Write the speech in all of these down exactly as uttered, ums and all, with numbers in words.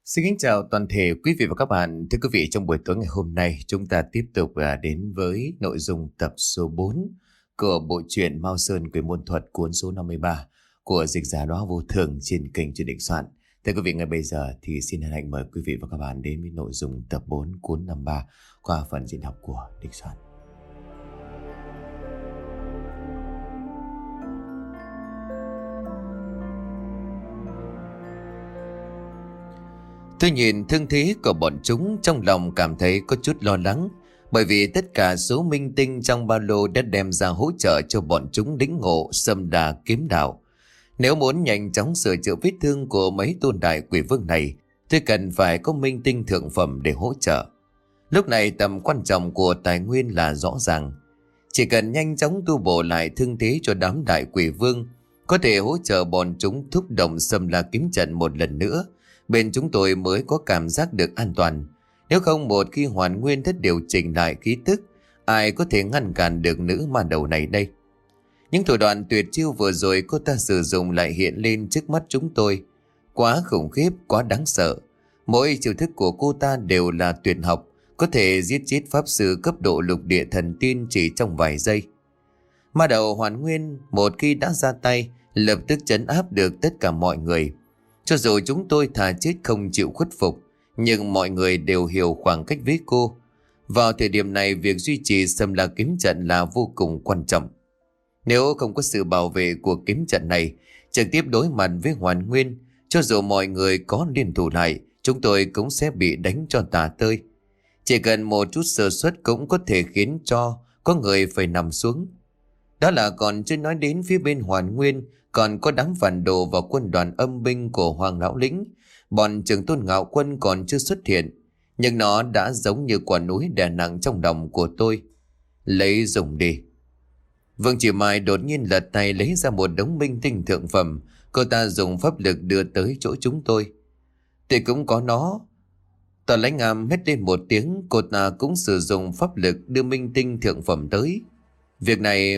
Xin kính chào toàn thể quý vị và các bạn. Thưa quý vị, trong buổi tối ngày hôm nay, chúng ta tiếp tục à, đến với nội dung tập số bốn của bộ truyện Mao Sơn Quỷ Môn Thuật cuốn số năm mươi ba của dịch giả Đóa Vô Thường trên kênh Truyện Định Soạn. Thưa quý vị, ngay bây giờ thì xin hân hạnh mời quý vị và các bạn đến với nội dung tập bốn cuốn năm mươi ba qua phần diễn đọc của Định Soạn. Tôi nhìn thương thế của bọn chúng, trong lòng cảm thấy có chút lo lắng, bởi vì tất cả số minh tinh trong ba lô đã đem ra hỗ trợ cho bọn chúng đính ngộ xâm đà kiếm đạo. Nếu muốn nhanh chóng sửa chữa vết thương của mấy tôn đại quỷ vương này, tôi cần phải có minh tinh thượng phẩm để hỗ trợ. Lúc này tầm quan trọng của tài nguyên là rõ ràng. Chỉ cần nhanh chóng tu bổ lại thương thế cho đám đại quỷ vương, có thể hỗ trợ bọn chúng thúc động xâm la kiếm trận một lần nữa, bên chúng tôi mới có cảm giác được an toàn. Nếu không, một khi hoàn nguyên thất điều chỉnh lại khí tức, ai có thể ngăn cản được nữ ma đầu này đây? Những thủ đoạn tuyệt chiêu vừa rồi cô ta sử dụng lại hiện lên trước mắt chúng tôi. Quá khủng khiếp, quá đáng sợ. Mỗi chiêu thức của cô ta đều là tuyệt học, có thể giết chết pháp sư cấp độ lục địa thần tiên chỉ trong vài giây. Ma đầu hoàn nguyên một khi đã ra tay, lập tức trấn áp được tất cả mọi người. Cho dù chúng tôi thà chết không chịu khuất phục, nhưng mọi người đều hiểu khoảng cách với cô. Vào thời điểm này, việc duy trì xâm la kiếm trận là vô cùng quan trọng. Nếu không có sự bảo vệ của kiếm trận này, trực tiếp đối mặt với hoàn nguyên, cho dù mọi người có liên thủ lại, chúng tôi cũng sẽ bị đánh cho tả tơi. Chỉ cần một chút sơ suất cũng có thể khiến cho có người phải nằm xuống. Đó là còn chưa nói đến phía bên hoàn nguyên, còn có đám phản đồ và quân đoàn âm binh của Hoàng Lão Lĩnh. Bọn Trường Tôn Ngạo Quân còn chưa xuất hiện, nhưng nó đã giống như quả núi đè nặng trong lòng của tôi. Lấy dùng đi. Vương Chỉ Mai đột nhiên lật tay lấy ra một đống minh tinh thượng phẩm. Cô ta dùng pháp lực đưa tới chỗ chúng tôi. Thì cũng có nó. Tòa Lãnh Ngam hét lên một tiếng. Cô ta cũng sử dụng pháp lực đưa minh tinh thượng phẩm tới. Việc này...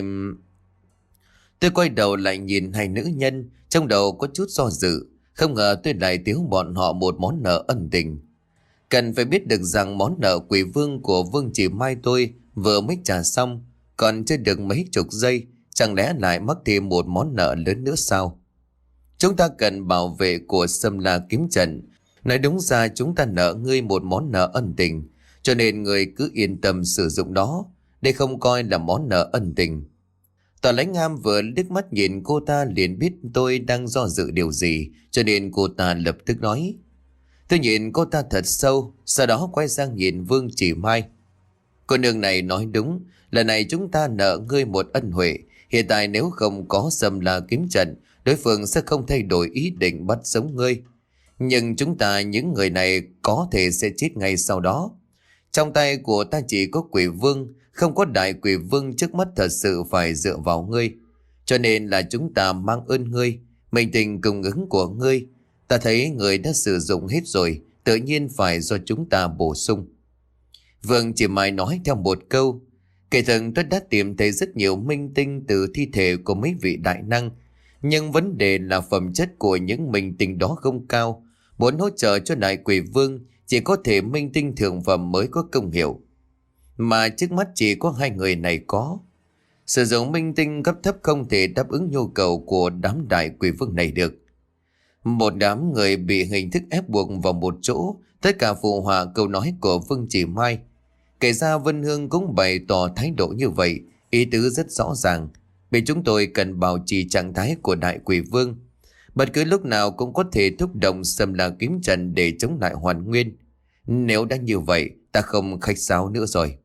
Tôi quay đầu lại nhìn hai nữ nhân, trong đầu có chút do dự. Không ngờ tôi lại thiếu bọn họ một món nợ ân tình. Cần phải biết được rằng món nợ quỷ vương của Vương Chỉ Mai tôi vừa mới trả xong, còn chưa được mấy chục giây, chẳng lẽ lại mắc thêm một món nợ lớn nữa sao? Chúng ta cần bảo vệ của xâm la kiếm trận. Nói đúng ra chúng ta nợ ngươi một món nợ ân tình, cho nên ngươi cứ yên tâm sử dụng đó. Đây không coi là món nợ ân tình. Tòa Lãnh Ngam vừa liếc mắt nhìn cô ta liền biết tôi đang do dự điều gì, cho nên cô ta lập tức nói. Tôi nhìn cô ta thật sâu, sau đó quay sang nhìn Vương Chỉ Mai. Cô nương này nói đúng, lần này chúng ta nợ ngươi một ân huệ. Hiện tại nếu không có xâm la kiếm trận, đối phương sẽ không thay đổi ý định bắt sống ngươi. Nhưng chúng ta, những người này có thể sẽ chết ngay sau đó. Trong tay của ta chỉ có quỷ vương, không có đại quỷ vương, trước mắt thật sự phải dựa vào ngươi. Cho nên là chúng ta mang ơn ngươi, mình tình cùng ứng của ngươi. Ta thấy người đã sử dụng hết rồi, tự nhiên phải do chúng ta bổ sung. Vương Chỉ Mai nói theo một câu. Kể từng tôi đã tìm thấy rất nhiều minh tinh từ thi thể của mấy vị đại năng. Nhưng vấn đề là phẩm chất của những minh tinh đó không cao. Muốn hỗ trợ cho đại quỷ vương, chỉ có thể minh tinh thượng phẩm mới có công hiệu. Mà trước mắt chỉ có hai người này có. Sử dụng minh tinh cấp thấp không thể đáp ứng nhu cầu của đám đại quỷ vương này được. Một đám người bị hình thức ép buộc vào một chỗ, tất cả phụ họa câu nói của Vương Chỉ Mai. Kể ra Vân Hương cũng bày tỏ thái độ như vậy, ý tứ rất rõ ràng. Vì chúng tôi cần bảo trì trạng thái của đại quỷ vương. Bất cứ lúc nào cũng có thể thúc động xâm la kiếm trận để chống lại hoàn nguyên. Nếu đã như vậy, ta không khách sáo nữa rồi.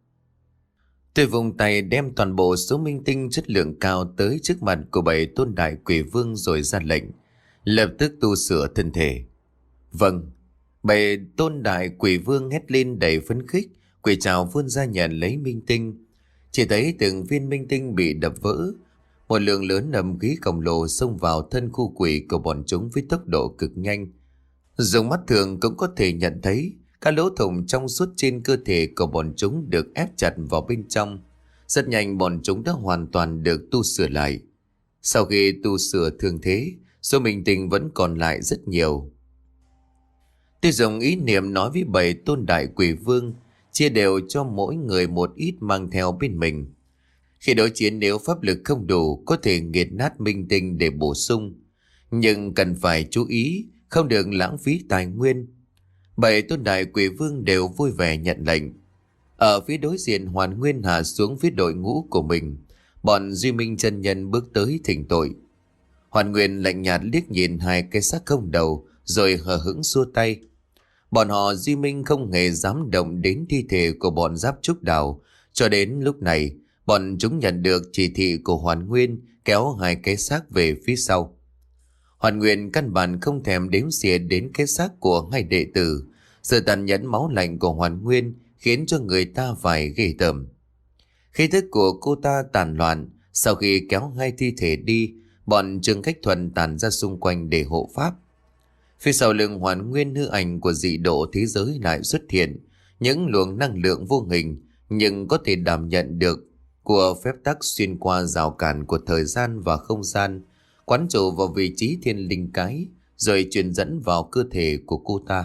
Tôi vùng tay đem toàn bộ số minh tinh chất lượng cao tới trước mặt của bảy tôn đại quỷ vương rồi ra lệnh. Lập tức tu sửa thân thể. Vâng. Bảy tôn đại quỷ vương hét lên đầy phấn khích. Quỷ trảo vươn ra nhận lấy minh tinh. Chỉ thấy từng viên minh tinh bị đập vỡ. Một lượng lớn ầm khí khổng lồ xông vào thân khu quỷ của bọn chúng với tốc độ cực nhanh. Dùng mắt thường cũng có thể nhận thấy các lỗ thủng trong suốt trên cơ thể của bọn chúng được ép chặt vào bên trong. Rất nhanh bọn chúng đã hoàn toàn được tu sửa lại. Sau khi tu sửa thương thế, số minh tinh vẫn còn lại rất nhiều. Tôi dùng ý niệm nói với bảy tôn đại quỷ vương, chia đều cho mỗi người một ít mang theo bên mình. Khi đối chiến nếu pháp lực không đủ, có thể nghiền nát minh tinh để bổ sung. Nhưng cần phải chú ý, không được lãng phí tài nguyên. Bảy tôn đại quỷ vương đều vui vẻ nhận lệnh. Ở phía đối diện, Hoàn Nguyên hạ xuống phía đội ngũ của mình. Bọn Duy Minh chân nhân bước tới thỉnh tội. Hoàn Nguyên lạnh nhạt liếc nhìn hai cái xác không đầu, rồi hờ hững xua tay. Bọn họ Duy Minh không hề dám động đến thi thể của bọn Giáp Trúc Đào. Cho đến lúc này, bọn chúng nhận được chỉ thị của Hoàn Nguyên, kéo hai cái xác về phía sau. Hoàn Nguyên căn bản không thèm đếm xỉa đến cái xác của hai đệ tử. Sự tàn nhẫn máu lạnh của Hoàn Nguyên khiến cho người ta phải ghê tởm. Khí thức của cô ta tàn loạn. Sau khi kéo hai thi thể đi, bọn Trương Khách Thuần tàn ra xung quanh để hộ pháp. Phía sau lưng Hoàn Nguyên, hư ảnh của dị độ thế giới lại xuất hiện. Những luồng năng lượng vô hình nhưng có thể đảm nhận được của phép tắc xuyên qua rào cản của thời gian và không gian, quán trụ vào vị trí thiên linh cái, rồi truyền dẫn vào cơ thể của cô ta.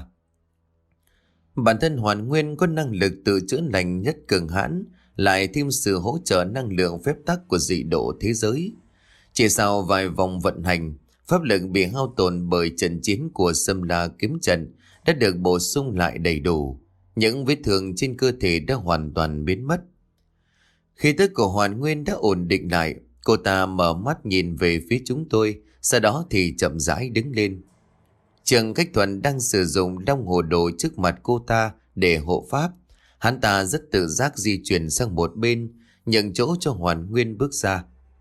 Bản thân Hoàn Nguyên có năng lực tự chữa lành nhất cường hãn, lại thêm sự hỗ trợ năng lượng phép tắc của dị độ thế giới. Chỉ sau vài vòng vận hành, pháp lực bị hao tổn bởi trận chiến của Sâm La kiếm trận đã được bổ sung lại đầy đủ. Những vết thương trên cơ thể đã hoàn toàn biến mất. Khí tức của Hoàn Nguyên đã ổn định lại, cô ta mở mắt nhìn về phía chúng tôi, sau đó thì chậm rãi đứng lên. Trương Khách Thuần đang sử dụng long hồ đồ trước mặt cô ta để hộ pháp. Hắn ta rất tự giác di chuyển sang một bên, nhường chỗ cho Hoàn Nguyên bước ra.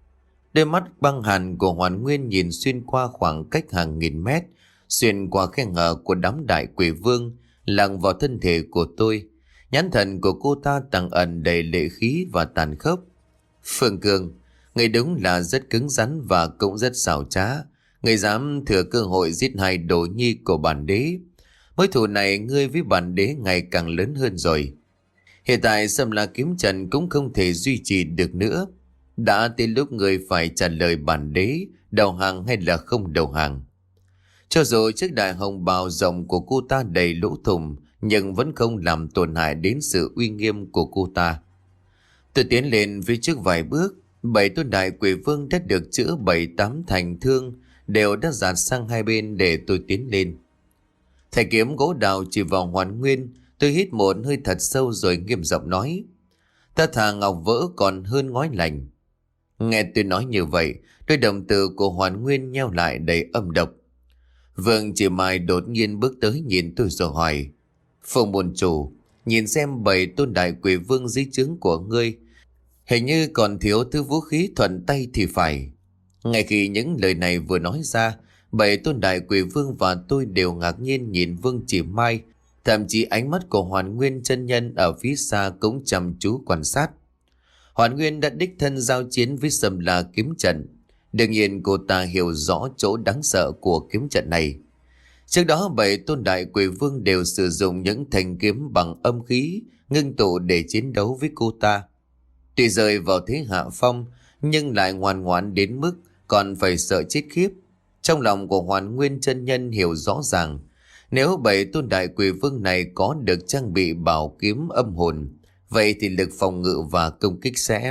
Đôi mắt băng hàn của Hoàn Nguyên nhìn xuyên qua khoảng cách hàng nghìn mét, xuyên qua khe hở của đám đại quỷ vương, lặn vào thân thể của tôi. Nhãn thần của cô ta tàng ẩn đầy lệ khí và tàn khốc. Phương Cương, người đúng là rất cứng rắn và cũng rất xảo trá. Người dám thừa cơ hội giết hai đồ nhi của bản đế. Mối thù này ngươi với bản đế ngày càng lớn hơn rồi. Hiện tại Sâm La kiếm trận cũng không thể duy trì được nữa. Đã tới lúc người phải trả lời bản đế, đầu hàng hay là không đầu hàng. Cho dù chiếc đại hồng bào rộng của cô ta đầy lỗ thủng, nhưng vẫn không làm tổn hại đến sự uy nghiêm của cô ta. Tôi tiến lên phía trước vài bước, bảy tôn đại quỷ vương đã được chữa bảy tám thành thương, đều đã dạt sang hai bên để tôi tiến lên. Thầy kiếm gỗ đào chỉ vào Hoàn Nguyên, tôi hít một hơi thật sâu rồi nghiêm giọng nói: ta thà ngọc vỡ còn hơn ngói lành. Nghe tôi nói như vậy, đôi đồng tử của Hoàn Nguyên nheo lại đầy âm độc. Vương Chỉ Mai đột nhiên bước tới nhìn tôi rồi hỏi: Phùng môn chủ, nhìn xem bảy tôn đại quỷ vương dưới trướng của ngươi, hình như còn thiếu thứ vũ khí thuận tay thì phải. Ngay khi những lời này vừa nói ra, bảy tôn đại quỷ vương và tôi đều ngạc nhiên nhìn Vương Chỉ Mai. Thậm chí ánh mắt của Hoàn Nguyên chân nhân ở phía xa cũng chăm chú quan sát. Hoàn Nguyên đã đích thân giao chiến với Sâm La kiếm trận. Đương nhiên cô ta hiểu rõ chỗ đáng sợ của kiếm trận này. Trước đó bảy tôn đại quỷ vương đều sử dụng những thanh kiếm bằng âm khí ngưng tụ để chiến đấu với cô ta. Tuy rơi vào thế hạ phong, nhưng lại ngoan ngoãn đến mức còn phải sợ chết khiếp. Trong lòng của Hoàn Nguyên chân nhân hiểu rõ ràng, nếu bảy tôn đại quỷ vương này có được trang bị bảo kiếm âm hồn, vậy thì lực phòng ngự và công kích sẽ...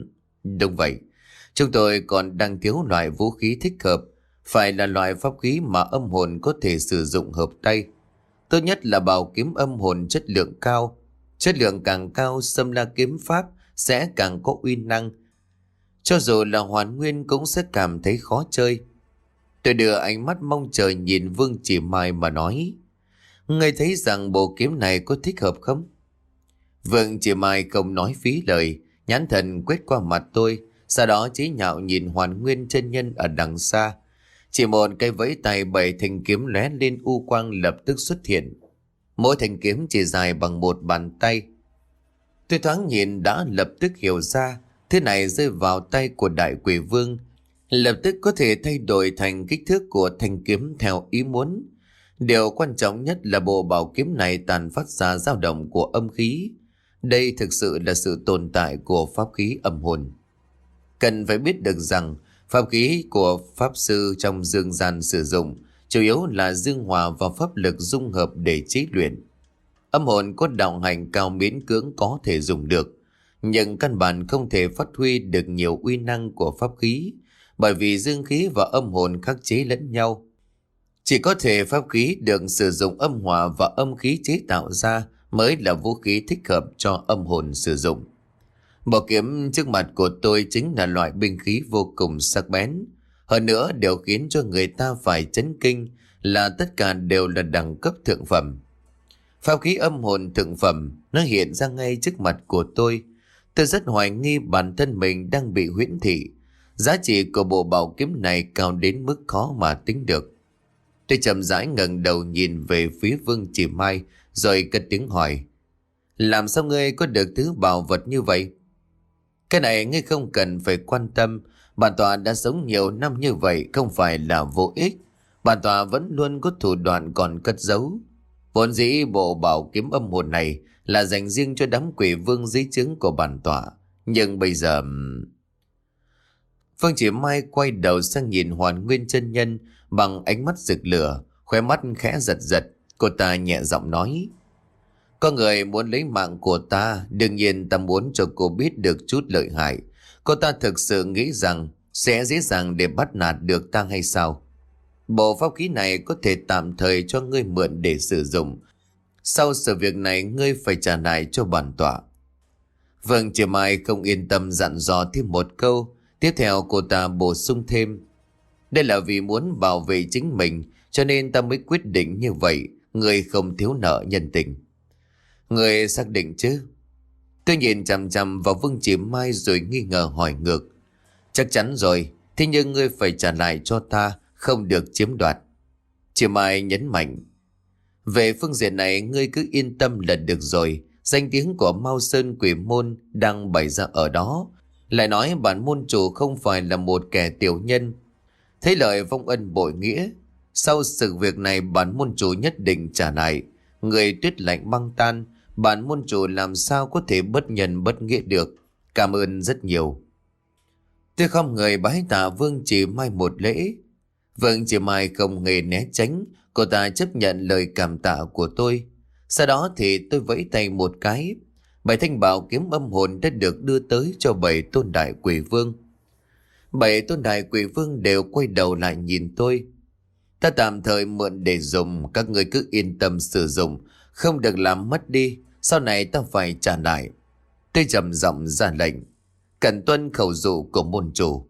Đúng vậy, chúng tôi còn đang thiếu loại vũ khí thích hợp, phải là loại pháp khí mà âm hồn có thể sử dụng hợp tay. Tốt nhất là bảo kiếm âm hồn chất lượng cao. Chất lượng càng cao, Sâm La kiếm pháp sẽ càng có uy năng. Cho dù là Hoàn Nguyên cũng sẽ cảm thấy khó chơi. Tôi đưa ánh mắt mong chờ nhìn Vương Chỉ Mai mà nói: ngươi thấy rằng bộ kiếm này có thích hợp không? Vương Chỉ Mai không nói phí lời, nhãn thần quét qua mặt tôi, sau đó chế nhạo nhìn Hoàn Nguyên chân nhân ở đằng xa. Chỉ một cái vẫy tay, bảy thanh kiếm lóe lên u quang lập tức xuất hiện. Mỗi thanh kiếm chỉ dài bằng một bàn tay. Tôi thoáng nhìn đã lập tức hiểu ra, thứ này rơi vào tay của đại quỷ vương, lập tức có thể thay đổi thành kích thước của thanh kiếm theo ý muốn. Điều quan trọng nhất là bộ bảo kiếm này tàn phát ra dao động của âm khí. Đây thực sự là sự tồn tại của pháp khí âm hồn. Cần phải biết được rằng pháp khí của pháp sư trong dương gian sử dụng chủ yếu là dương hòa và pháp lực dung hợp để chế luyện. Âm hồn có đạo hành cao miễn cưỡng có thể dùng được, nhưng căn bản không thể phát huy được nhiều uy năng của pháp khí, bởi vì dương khí và âm hồn khắc chế lẫn nhau. Chỉ có thể pháp khí được sử dụng âm hỏa và âm khí chế tạo ra mới là vũ khí thích hợp cho âm hồn sử dụng. Bảo kiếm trước mặt của tôi chính là loại binh khí vô cùng sắc bén. Hơn nữa điều khiến cho người ta phải chấn kinh là tất cả đều là đẳng cấp thượng phẩm. Pháp khí âm hồn thượng phẩm nó hiện ra ngay trước mặt của tôi. Tôi rất hoài nghi bản thân mình đang bị huyễn thị. Giá trị của bộ bảo kiếm này cao đến mức khó mà tính được. Tôi chậm rãi ngẩng đầu nhìn về phía Vương Chỉ Mai rồi cất tiếng hỏi: làm sao ngươi có được thứ bảo vật như vậy? Cái này ngươi không cần phải quan tâm. Bản tọa đã sống nhiều năm như vậy không phải là vô ích. Bản tọa vẫn luôn có thủ đoạn còn cất giấu. Vốn dĩ bộ bảo kiếm âm hồn này là dành riêng cho đám quỷ vương dưới trướng của bản tọa. Nhưng bây giờ... Phương Chỉ Mai quay đầu sang nhìn Hoàn Nguyên chân nhân bằng ánh mắt rực lửa, khóe mắt khẽ giật giật. Cô ta nhẹ giọng nói: có người muốn lấy mạng của ta, đương nhiên ta muốn cho cô biết được chút lợi hại. Cô ta thực sự nghĩ rằng sẽ dễ dàng để bắt nạt được ta hay sao? Bộ pháp khí này có thể tạm thời cho ngươi mượn để sử dụng. Sau sự việc này ngươi phải trả lại cho bản tọa. Vâng, Chỉ Mai không yên tâm dặn dò thêm một câu. Tiếp theo cô ta bổ sung thêm: đây là vì muốn bảo vệ chính mình cho nên ta mới quyết định như vậy. Ngươi không thiếu nợ nhân tình. Ngươi xác định chứ? Tôi nhìn chằm chằm vào Vương Chỉ Mai rồi nghi ngờ hỏi ngược: chắc chắn rồi, thế nhưng ngươi phải trả lại cho ta, không được chiếm đoạt. Chỉ Mai nhấn mạnh: về phương diện này ngươi cứ yên tâm là được rồi. Danh tiếng của Mao Sơn Quỷ Môn đang bày ra ở đó. Lại nói bản môn chủ không phải là một kẻ tiểu nhân. Thấy lời vong ân bội nghĩa. Sau sự việc này bản môn chủ nhất định trả lại. Người tuyết lạnh băng tan, bản môn chủ làm sao có thể bất nhân bất nghĩa được. Cảm ơn rất nhiều. Tôi không người bái tạ Vương Chỉ Mai một lễ. Vương Chỉ Mai không hề né tránh. Cô ta chấp nhận lời cảm tạ của tôi. Sau đó thì tôi vẫy tay một cái. Bảy thanh bảo kiếm âm hồn đã được đưa tới cho bảy tôn đại quỷ vương. Bảy tôn đại quỷ vương đều quay đầu lại nhìn tôi. Ta tạm thời mượn để dùng, các người cứ yên tâm sử dụng, không được làm mất đi, sau này ta phải trả lại. Tôi trầm giọng ra lệnh: cần tuân khẩu dụ của môn chủ.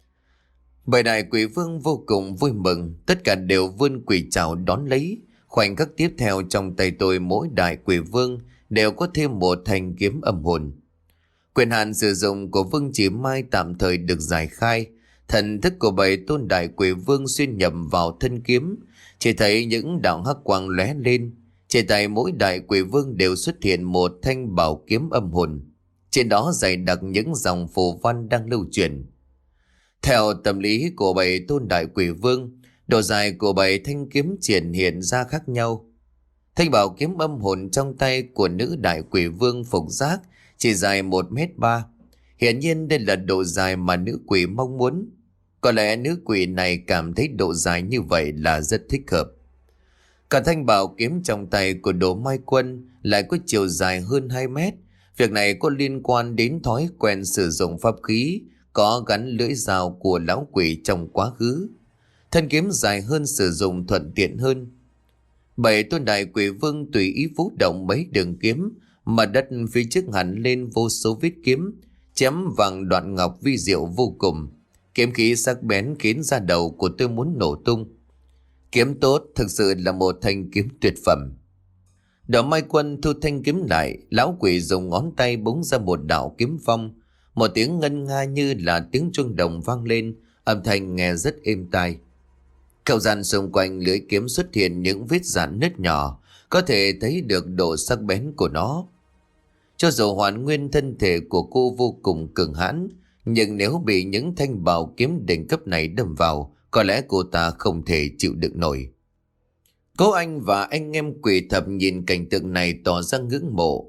Bảy đại quỷ vương vô cùng vui mừng, tất cả đều vươn quỷ trảo đón lấy. Khoảnh khắc tiếp theo trong tay tôi mỗi đại quỷ vương đều có thêm một thanh kiếm âm hồn. Quyền hạn sử dụng của Vương Chỉ Mai tạm thời được giải khai. Thần thức của bảy tôn đại quỷ vương xuyên nhập vào thân kiếm, chỉ thấy những đạo hắc quang lóe lên. Trên tay mỗi đại quỷ vương đều xuất hiện một thanh bảo kiếm âm hồn. Trên đó dày đặc những dòng phù văn đang lưu truyền. Theo tâm lý của bảy tôn đại quỷ vương, độ dài của bảy thanh kiếm triển hiện ra khác nhau. Thanh bảo kiếm âm hồn trong tay của nữ đại quỷ vương Phục Giác chỉ dài một mét ba. Hiển nhiên đây là độ dài mà nữ quỷ mong muốn. Có lẽ nữ quỷ này cảm thấy độ dài như vậy là rất thích hợp. Cả thanh bảo kiếm trong tay của Đỗ Mai Quân lại có chiều dài hơn hai mét. Việc này có liên quan đến thói quen sử dụng pháp khí có gắn lưỡi dao của lão quỷ trong quá khứ. Thân kiếm dài hơn sử dụng thuận tiện hơn. Bảy tôn đại quỷ vương tùy ý vũ động mấy đường kiếm, mà đất phía trước hẳn lên vô số vết kiếm, chém vàng đoạn ngọc vi diệu vô cùng. Kiếm khí sắc bén khiến da đầu của tôi muốn nổ tung. Kiếm tốt, thực sự là một thanh kiếm tuyệt phẩm. Đỗ Mai Quân thu thanh kiếm lại, lão quỷ dùng ngón tay búng ra một đạo kiếm phong. Một tiếng ngân nga như là tiếng chuông đồng vang lên, âm thanh nghe rất êm tai. Không gian xung quanh lưỡi kiếm xuất hiện những vết rạn nứt nhỏ, có thể thấy được độ sắc bén của nó. Cho dù Hoàn Nguyên thân thể của cô vô cùng cường hãn, nhưng nếu bị những thanh bảo kiếm đỉnh cấp này đâm vào, có lẽ cô ta không thể chịu đựng nổi. Cố Anh và anh em quỷ thập nhìn cảnh tượng này tỏ ra ngưỡng mộ.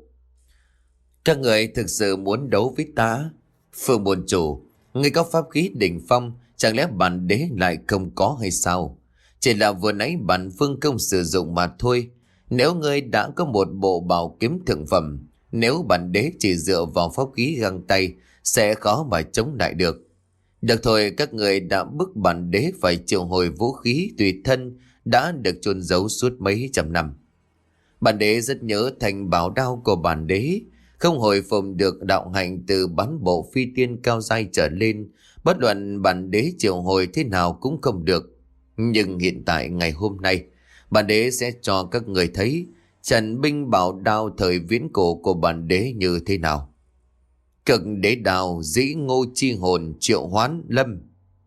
Các người thực sự muốn đấu với ta? Phương môn chủ, người có pháp khí đỉnh phong, chẳng lẽ bản đế lại không có hay sao? Chỉ là vừa nãy bản phương công sử dụng mà thôi. Nếu ngươi đã có một bộ bảo kiếm thượng phẩm, nếu bản đế chỉ dựa vào pháp khí găng tay, sẽ khó mà chống lại được. Được thôi, các người đã bức bản đế phải triệu hồi vũ khí tùy thân đã được chôn giấu suốt mấy trăm năm. Bản đế rất nhớ thành bảo đao của bản đế, không hồi phục được đạo hạnh từ bán bộ phi tiên cao giai trở lên, bất luận bản đế triệu hồi thế nào cũng không được. Nhưng hiện tại ngày hôm nay, bản đế sẽ cho các người thấy trần binh bảo đao thời viễn cổ của bản đế như thế nào. Cực đế đao dĩ ngô chi hồn triệu hoán lâm.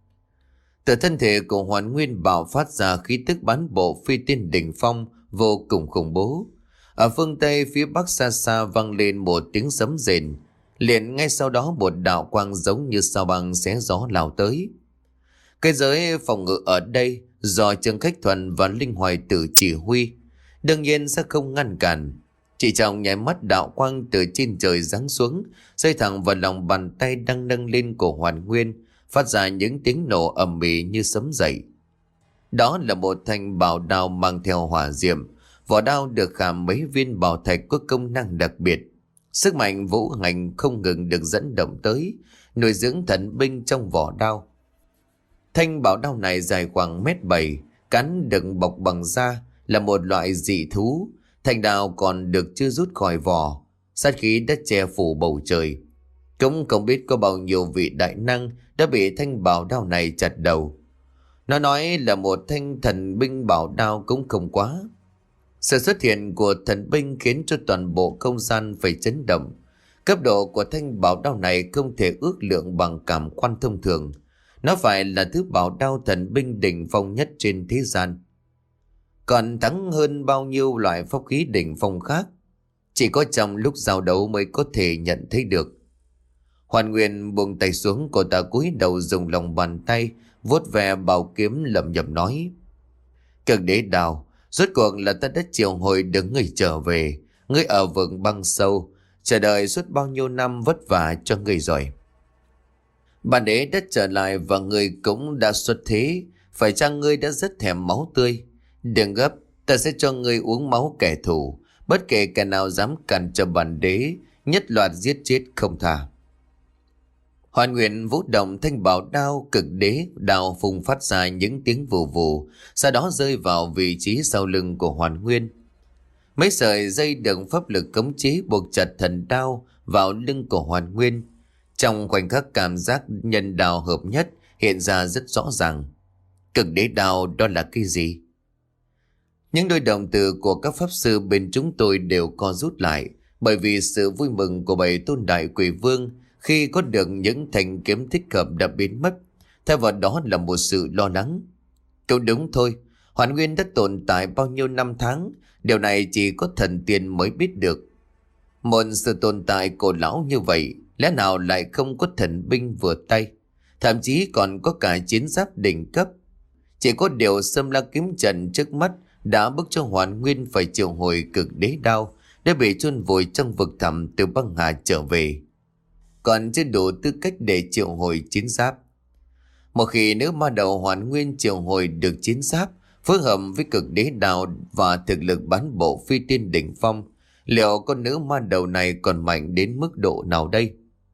Từ thân thể của Hoàn Nguyên bạo phát ra khí tức bán bộ phi tiên đỉnh phong vô cùng khủng bố. Ở phương Tây phía bắc xa xa vang lên một tiếng sấm rền. Liền ngay sau đó một đạo quang giống như sao băng xé gió lao tới. Cái giới phòng ngự ở đây do Trương Khách Thuần và Linh Hoài Tử chỉ huy, đương nhiên sẽ không ngăn cản. Chỉ trong nháy mắt đạo quang từ trên trời giáng xuống, rơi thẳng vào lòng bàn tay đang nâng lên của Hoàn Nguyên, phát ra những tiếng nổ ầm ĩ như sấm dậy. Đó là một thanh bảo đao mang theo hỏa diệm. Vỏ đao được khảm mấy viên bảo thạch có công năng đặc biệt. Sức mạnh vũ hành không ngừng được dẫn động tới, nuôi dưỡng thần binh trong vỏ đao. Thanh bảo đao này dài khoảng mét bảy, cán được bọc bằng da, là một loại dị thú. Thanh đao còn được chưa rút khỏi vỏ, sát khí đã che phủ bầu trời. Cũng không biết có bao nhiêu vị đại năng đã bị thanh bảo đao này chặt đầu. Nó nói là một thanh thần binh bảo đao cũng không quá. Sự xuất hiện của thần binh khiến cho toàn bộ không gian phải chấn động. Cấp độ của thanh bảo đao này không thể ước lượng bằng cảm quan thông thường. Nó phải là thứ bảo đao thần binh đỉnh phong nhất trên thế gian. Còn thắng hơn bao nhiêu loại pháp khí đỉnh phong khác. Chỉ có trong lúc giao đấu mới có thể nhận thấy được. Hoàn Nguyên buông tay xuống, cô ta cúi đầu dùng lòng bàn tay vuốt ve bảo kiếm lẩm nhẩm nói: Cực đế đao, rốt cuộc là ta đã triệu hồi được ngươi trở về. Ngươi ở vực băng sâu, chờ đợi suốt bao nhiêu năm vất vả cho ngươi rồi. Bản đế đã trở lại và ngươi cũng đã xuất thế. Phải chăng ngươi đã rất thèm máu tươi? Đừng gấp, ta sẽ cho ngươi uống máu kẻ thù. Bất kể kẻ nào dám cản trở bản đế, nhất loạt giết chết không tha. Hoàn Nguyên vũ động thanh bảo đao cực đế đao phùng phát ra những tiếng vù vù, sau đó rơi vào vị trí sau lưng của Hoàn Nguyên. Mấy sợi dây được pháp lực cấm chế buộc chặt thần đao vào lưng của Hoàn Nguyên. Trong khoảnh khắc cảm giác nhân đao hợp nhất hiện ra rất rõ ràng. Cực đế đao đó là cái gì? Những đôi đồng tử của các pháp sư bên chúng tôi đều co rút lại, bởi vì sự vui mừng của bảy tôn đại quỷ vương khi có được những thanh kiếm thích hợp đã biến mất. Thay vào đó là một sự lo lắng. Câu đúng thôi, Hoàn Nguyên đã tồn tại bao nhiêu năm tháng, điều này chỉ có thần tiên mới biết được. Một sự tồn tại cổ lão như vậy, lẽ nào lại không có thần binh vừa tay, thậm chí còn có cả chiến giáp đỉnh cấp. Chỉ có điều Sâm La kiếm trận trước mắt đã bức cho Hoàn Nguyên phải triệu hồi cực đế đao để bị chôn vùi trong vực thẳm từ băng hà trở về. Còn chưa đủ tư cách để triệu hồi chiến giáp. Một khi nữ ma đầu Hoàn Nguyên triệu hồi được chiến giáp, phối hợp với cực đế đao và thực lực bán bộ phi tiên đỉnh phong, liệu con nữ ma đầu này còn mạnh đến mức độ nào đây?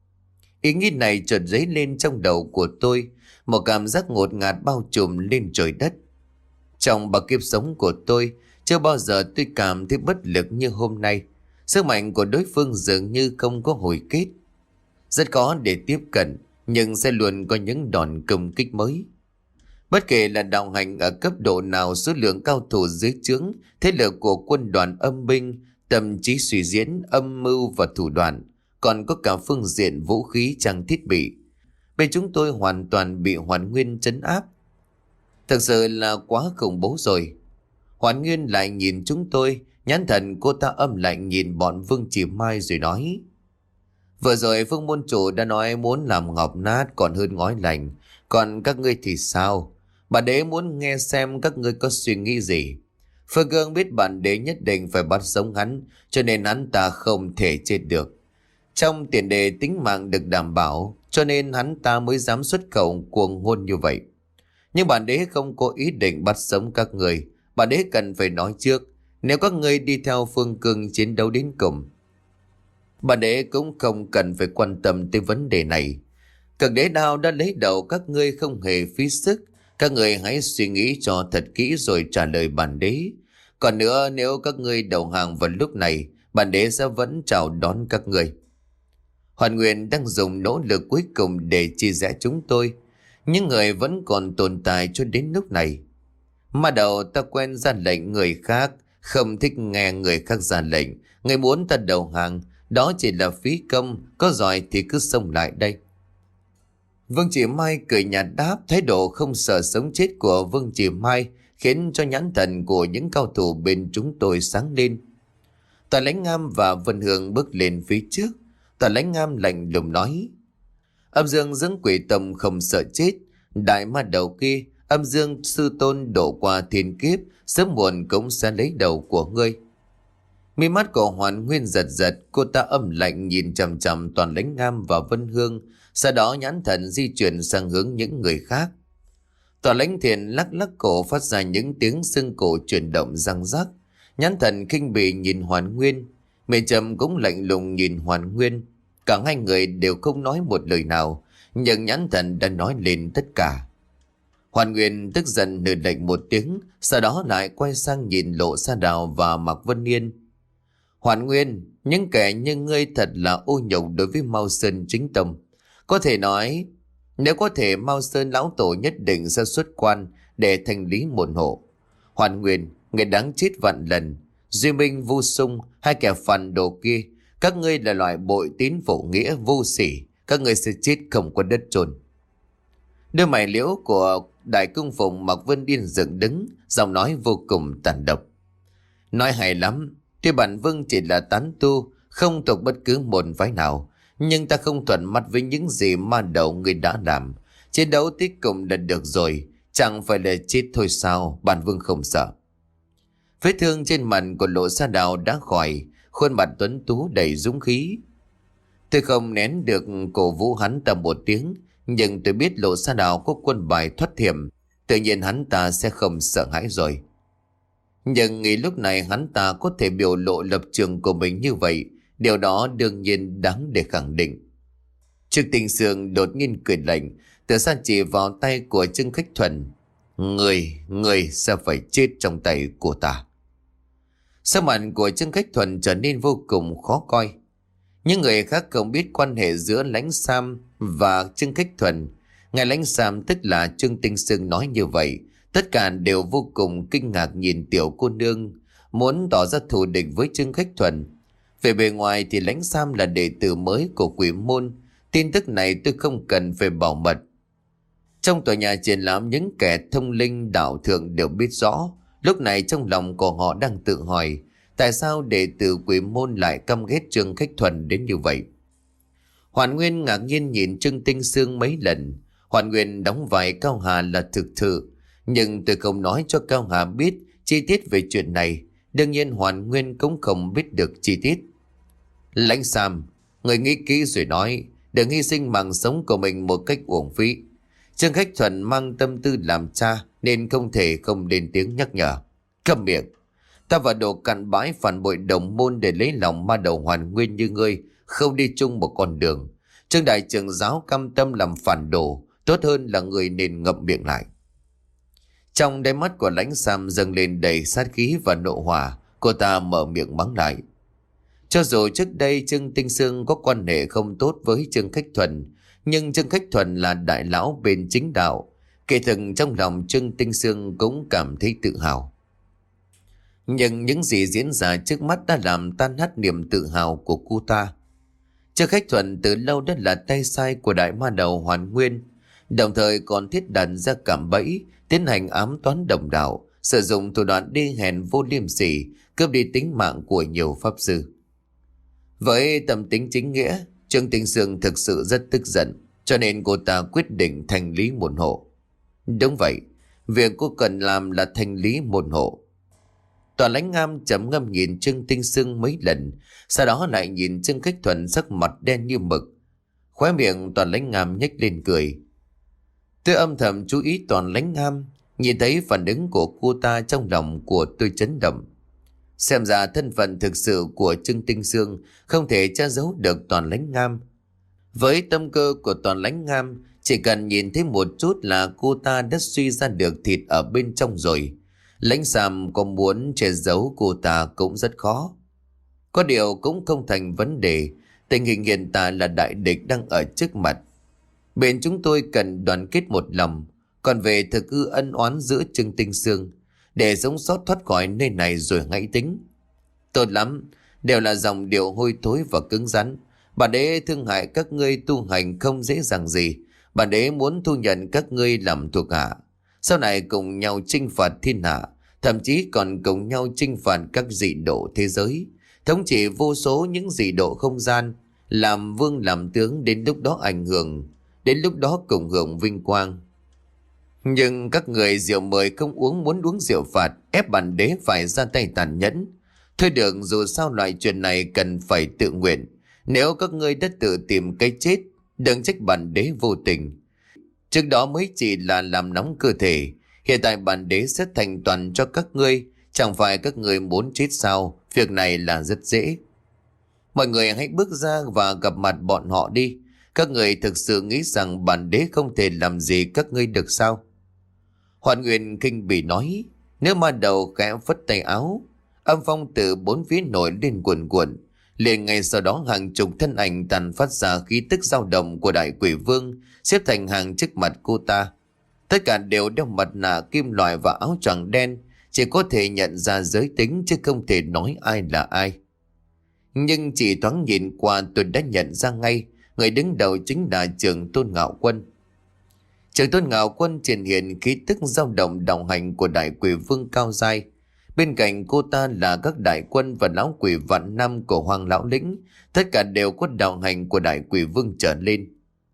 Ý nghĩ này chợt dấy lên trong đầu của tôi, một cảm giác ngột ngạt bao trùm lên trời đất. Trong bao kiếp sống của tôi, chưa bao giờ tôi cảm thấy bất lực như hôm nay. Sức mạnh của đối phương dường như không có hồi kết. Rất khó để tiếp cận, nhưng sẽ luôn có những đòn công kích mới. Bất kể là đạo hành ở cấp độ nào, số lượng cao thủ dưới trướng, thế lực của quân đoàn âm binh, tâm trí suy diễn, âm mưu và thủ đoạn, còn có cả phương diện vũ khí trang thiết bị. Bên chúng tôi hoàn toàn bị Hoàn Nguyên trấn áp. Thật sự là quá khủng bố rồi. Hoàn Nguyên lại nhìn chúng tôi, nhãn thần cô ta âm lạnh nhìn bọn Vương Chỉ Mai rồi nói: Vừa rồi Phương môn chủ đã nói muốn làm ngọc nát còn hơn ngói lành. Còn các ngươi thì sao? Bản đế muốn nghe xem các ngươi có suy nghĩ gì. Phương Cương biết bản đế nhất định phải bắt sống hắn, cho nên hắn ta không thể chết được. Trong tiền đề tính mạng được đảm bảo, cho nên hắn ta mới dám xuất khẩu cuồng ngôn như vậy. Nhưng bản đế không có ý định bắt sống các người. Bản đế cần phải nói trước, nếu các ngươi đi theo Phương Cương chiến đấu đến cùng, bản đế cũng không cần phải quan tâm tới vấn đề này. Cực đế đao đã lấy đầu các ngươi không hề phí sức. Các người hãy suy nghĩ cho thật kỹ rồi trả lời bản đế. Còn nữa, nếu các ngươi đầu hàng vào lúc này, bản đế sẽ vẫn chào đón các ngươi. Hoàn Nguyên đang dùng nỗ lực cuối cùng để chia rẽ chúng tôi. Những người vẫn còn tồn tại cho đến lúc này. Mà đầu ta quen ra lệnh người khác, không thích nghe người khác ra lệnh. Người muốn ta đầu hàng, đó chỉ là phí công, có giỏi thì cứ xông lại đây. Vương Chỉ Mai cười nhạt đáp. Thái độ không sợ sống chết của Vương Chỉ Mai khiến cho nhãn thần của những cao thủ bên chúng tôi sáng lên. Toàn Lãnh Ngam và Vân Hương bước lên phía trước. Toàn Lãnh Ngam lạnh lùng nói: Âm Dương dưỡng quỷ tông không sợ chết. Đại ma đầu kia, Âm Dương sư tôn đổ qua thiên kiếp, sớm muộn cũng sẽ lấy đầu của ngươi. Mi mắt của Hoàn Nguyên giật giật, cô ta âm lạnh nhìn chằm chằm Toàn Lãnh Ngam và Vân Hương, sau đó nhãn thần di chuyển sang hướng những người khác. Toàn Lãnh Thiền lắc lắc cổ phát ra những tiếng xương cổ chuyển động răng rắc, nhãn thần khinh bỉ nhìn Hoàn Nguyên. Mẹ Trầm cũng lạnh lùng nhìn Hoàn Nguyên. Cả hai người đều không nói một lời nào, nhưng nhãn thần đã nói lên tất cả. Hoàn Nguyên tức giận nửa lệnh một tiếng, sau đó lại quay sang nhìn Lộ Sa Đào và Mạc Vân Yên. Hoàn Nguyên, những kẻ như ngươi thật là ô nhục đối với Mao Sơn chính tông. Có thể nói, nếu có thể Mao Sơn lão tổ nhất định sẽ xuất quan để thành lý môn hộ. Hoàn Nguyên, người đáng chết vạn lần. Duy Minh, Vu Sung, hai kẻ phản đồ kia, các ngươi là loại bội tín vô nghĩa vô sỉ, các ngươi sẽ chết không có đất chôn. Đôi mày liễu của Đại Cung Phụng Mạc Vân Yên dựng đứng, giọng nói vô cùng tàn độc. Nói hay lắm, tuy bản Vương chỉ là tán tu, không thuộc bất cứ một phái nào, nhưng ta không thuận mắt với những gì ma đầu người đã làm. Chiến đấu tới cùng là được rồi, chẳng phải là chết thôi sao, bản Vương không sợ. Vết thương trên mặt của Lộ Sa Đào đã khỏi, khuôn mặt tuấn tú đầy dũng khí. Tôi không nén được cổ vũ hắn ta một tiếng, nhưng tôi biết Lộ Sa Đào có quân bài thoát hiểm, tự nhiên hắn ta sẽ không sợ hãi rồi. Nhưng nghĩ lúc này hắn ta có thể biểu lộ lập trường của mình như vậy, điều đó đương nhiên đáng để khẳng định. Trương Tinh Sương đột nhiên cười lạnh, từ xa chỉ vào tay của Trương Khách Thuần. Người, người sẽ phải chết trong tay của ta. Sắc mặt của Trương Khách Thuần trở nên vô cùng khó coi. Những người khác không biết quan hệ giữa Lãnh Sam và Trương Khách Thuần. Ngài Lãnh Sam tức là Trương Tinh Sương nói như vậy, tất cả đều vô cùng kinh ngạc nhìn tiểu cô nương, muốn tỏ ra thù địch với Trương Khách Thuần. Về bề ngoài thì Lãnh Sam là đệ tử mới của Quỷ Môn, tin tức này tôi không cần phải bảo mật. Trong tòa nhà triển lãm, những kẻ thông linh đạo thượng đều biết rõ, lúc này trong lòng của họ đang tự hỏi, tại sao đệ tử Quỷ Môn lại căm ghét Trương Khách Thuần đến như vậy. Hoàn Nguyên ngạc nhiên nhìn Trương Tinh Sương mấy lần. Hoàn Nguyên đóng vai Cao Hà là thực thự, nhưng tôi không nói cho Cao Hà biết chi tiết về chuyện này. Đương nhiên Hoàn Nguyên cũng không biết được chi tiết. Lãnh Sam, người nghĩ kỹ rồi nói, đừng hy sinh mạng sống của mình một cách uổng phí. Trương Khách Thuần mang tâm tư làm cha nên không thể không lên tiếng nhắc nhở. Câm miệng, ta và đồ cặn bãi phản bội đồng môn để lấy lòng ma đầu Hoàn Nguyên như ngươi, không đi chung một con đường. Trương đại trưởng giáo cam tâm làm phản đồ, tốt hơn là người nên ngậm miệng lại. Trong đáy mắt của Lãnh Sam dâng lên đầy sát khí và nộ hỏa, cô ta mở miệng mắng lại. Cho dù trước đây Trương Tinh Sương có quan hệ không tốt với Trương Khách Thuần, nhưng Trương Khách Thuần là đại lão bên chính đạo, kể thực trong lòng Trương Tinh Sương cũng cảm thấy tự hào. Nhưng những gì diễn ra trước mắt đã làm tan nát niềm tự hào của cô ta. Trương Khách Thuần từ lâu đã là tay sai của đại ma đầu Hoàn Nguyên, đồng thời còn thiết đặt ra cảm bẫy, tiến hành ám toán đồng đạo, sử dụng thủ đoạn đê hèn vô liêm sỉ, cướp đi tính mạng của nhiều pháp sư. Với tâm tính chính nghĩa, Trương Tinh Sương thực sự rất tức giận, cho nên cô ta quyết định thành lý môn hộ. Đúng vậy, việc cô cần làm là thành lý môn hộ. Toàn Lãnh Ngam trầm ngâm nhìn Trương Tinh Sương mấy lần, sau đó lại nhìn Trương Khách Thuần sắc mặt đen như mực. Khóe miệng Toàn Lãnh Ngam nhếch lên cười. Tôi âm thầm chú ý Toàn Lãnh Ngam, nhìn thấy phản ứng của cô ta trong lòng của tôi chấn động. Xem ra thân phận thực sự của Trương Tinh Sương không thể che giấu được Toàn Lãnh Ngam. Với tâm cơ của Toàn Lãnh Ngam, chỉ cần nhìn thấy một chút là cô ta đã suy ra được thịt ở bên trong rồi. Lãnh Sam có muốn che giấu cô ta cũng rất khó. Có điều cũng không thành vấn đề, tình hình hiện tại là đại địch đang ở trước mặt. Bên chúng tôi cần đoàn kết một lòng, còn về thực hư ân oán giữa Trương Tinh Sương, để sống sót thoát khỏi nơi này rồi hãy tính. Tốt lắm, đều là dòng điệu hôi thối và cứng rắn. Bản đế thương hại các ngươi tu hành không dễ dàng gì. Bản đế muốn thu nhận các ngươi làm thuộc hạ, sau này cùng nhau chinh phạt thiên hạ, thậm chí còn cùng nhau chinh phạt các dị độ thế giới, thống trị vô số những dị độ không gian, làm vương làm tướng, đến lúc đó ảnh hưởng, đến lúc đó cùng hưởng vinh quang. Nhưng các người rượu mời không uống, muốn uống rượu phạt, ép bản đế phải ra tay tàn nhẫn. Thôi được, dù sao loại chuyện này cần phải tự nguyện. Nếu các ngươi đã tự tìm cái chết, đừng trách bản đế vô tình. Trước đó mới chỉ là làm nóng cơ thể, hiện tại bản đế sẽ thành toàn cho các ngươi. Chẳng phải các ngươi muốn chết sao? Việc này là rất dễ. Mọi người hãy bước ra và gặp mặt bọn họ đi. Các người thực sự nghĩ rằng bản đế không thể làm gì các ngươi được sao? Hoàn Nguyên kinh bỉ nói. Nếu ma đầu khẽ phất tay áo, âm phong từ bốn phía nổi lên cuồn cuộn. Liền ngay sau đó hàng chục thân ảnh tàn phát ra khí tức dao động của đại quỷ vương, xếp thành hàng trước mặt cô ta. Tất cả đều đeo mặt nạ kim loại và áo choàng đen, chỉ có thể nhận ra giới tính chứ không thể nói ai là ai. Nhưng chỉ thoáng nhìn qua tôi đã nhận ra ngay, người đứng đầu chính là Trường Tôn Ngạo Quân. Trường Tôn Ngạo Quân triển hiện khí tức dao động đồng hành của đại quỷ vương cao giai. Bên cạnh cô ta là các đại quân và lão quỷ vạn năm của Hoàng Lão Lĩnh, tất cả đều có đạo hành của đại quỷ vương trở lên.